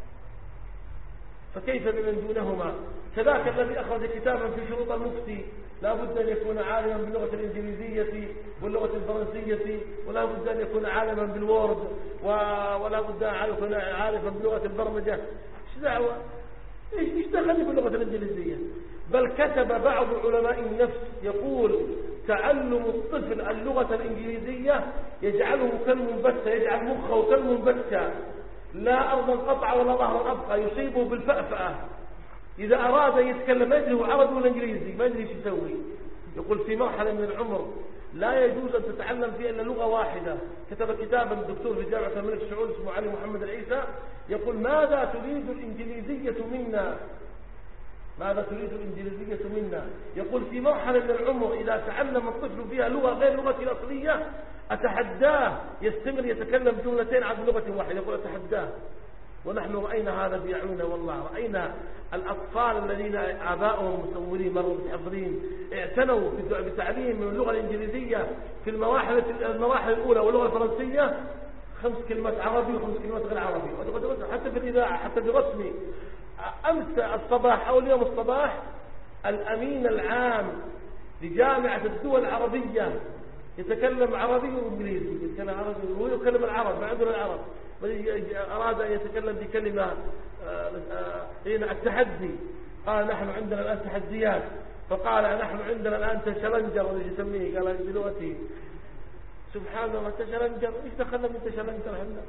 فكيف بمن دونهما؟ كذاك الذي أخرج كتابا في شروط المفتي لا بد أن يكون عالما باللغة الإنجليزية واللغة الفرنسية، ولا بد أن يكون عالما بالوورد، ولا بد أن يكون عارفا بلغة البرمجة. ايش دعوة؟ ايش دخلني باللغة الإنجليزية؟ بل كتب بعض علماء النفس يقول: تعلم الطفل اللغة الإنجليزية يجعله كالمنبتة، يجعل مخه كالمنبتة، لا أرضا قطع ولا ظهر أبقى، يصيبه بالفأفأة. إذا أراد يتكلم ما يدري هو عربي ولا إنجليزي، ما يدري ايش يسوي. يقول في مرحلة من العمر لا يجوز أن تتعلم فيها إلا لغة واحدة. كتب كتابا الدكتور في جامعة الملك سعود اسمه علي محمد العيسى، يقول: ماذا تريد الإنجليزية منا؟ ماذا تريد الإنجليزية منا؟ يقول في مرحلة من العمر إذا تعلم الطفل فيها لغة غير لغته الأصلية أتحداه يستمر يتكلم جملتين عن لغة واحدة. يقول أتحداه. ونحن رأينا هذا بأعيننا والله، رأينا الأطفال الذين آباؤهم مصورين مروا متحضرين اعتنوا بتعليم اللغة الإنجليزية في المراحل الأولى واللغة الفرنسية 5 كلمات عربي و5 كلمات غير عربي، حتى في الإذاعة حتى برسمي. أمس الصباح أو اليوم الصباح الأمين العام لجامعة الدول العربية يتكلم عربي وإنجليزي، يتكلم عربي وهو يتكلم العرب، ما عندنا العرب، أراد أن يتكلم بكلمة هنا التحدي، قال: نحن عندنا الآن تحديات، فقال: نحن عندنا الآن تشلنجر يسميه، قال بلغتي. سبحان الله، تشلنجر، إيش دخلنا من تشلنجر احنا؟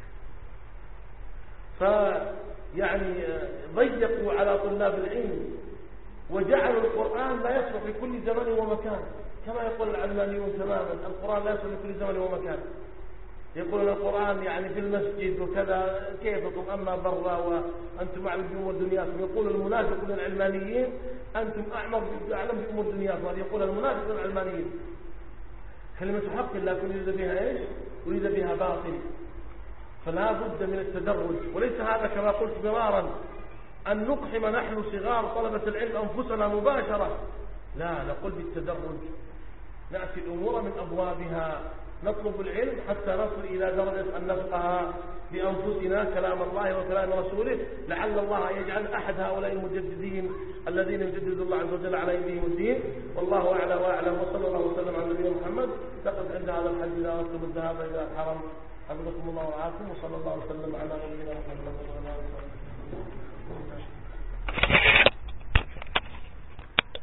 فيعني ضيقوا على طلاب العلم وجعلوا القرآن لا يصلح في كل زمان ومكان، كما يقول العلمانيون تماما: القرآن لا يصلح في كل زمان ومكان. يقولون القرآن يعني في المسجد وكذا، كيفكم أما برا وأنتم أعلم بأمور دنياكم. يقول المنافقون العلمانيين: أنتم أعلم بأمور دنياكم. يقول المنافقون العلمانيين كلمة حق لكن يريد بها إيش؟ يريد بها باطل. فلا بد من التدرج، وليس هذا كما قلت مرارا أن نقحم نحن صغار طلبة العلم أنفسنا مباشرة، لا، نقول بالتدرج، نأتي الأمور من أبوابها، نطلب العلم حتى نصل إلى درجة أن نفقه بأنفسنا كلام الله وكلام رسوله، لعل الله يجعل أحد هؤلاء المجددين الذين يجدد الله عز وجل على أيديهم الدين. والله أعلى وأعلم، وصلى الله وسلم على نبينا محمد. لقد عند هذا الحج لا أطلب الذهاب إلى الحرم. حفظكم الله ورعاكم، وصلى الله وسلم على نبينا محمد وعلى آله وصحبه.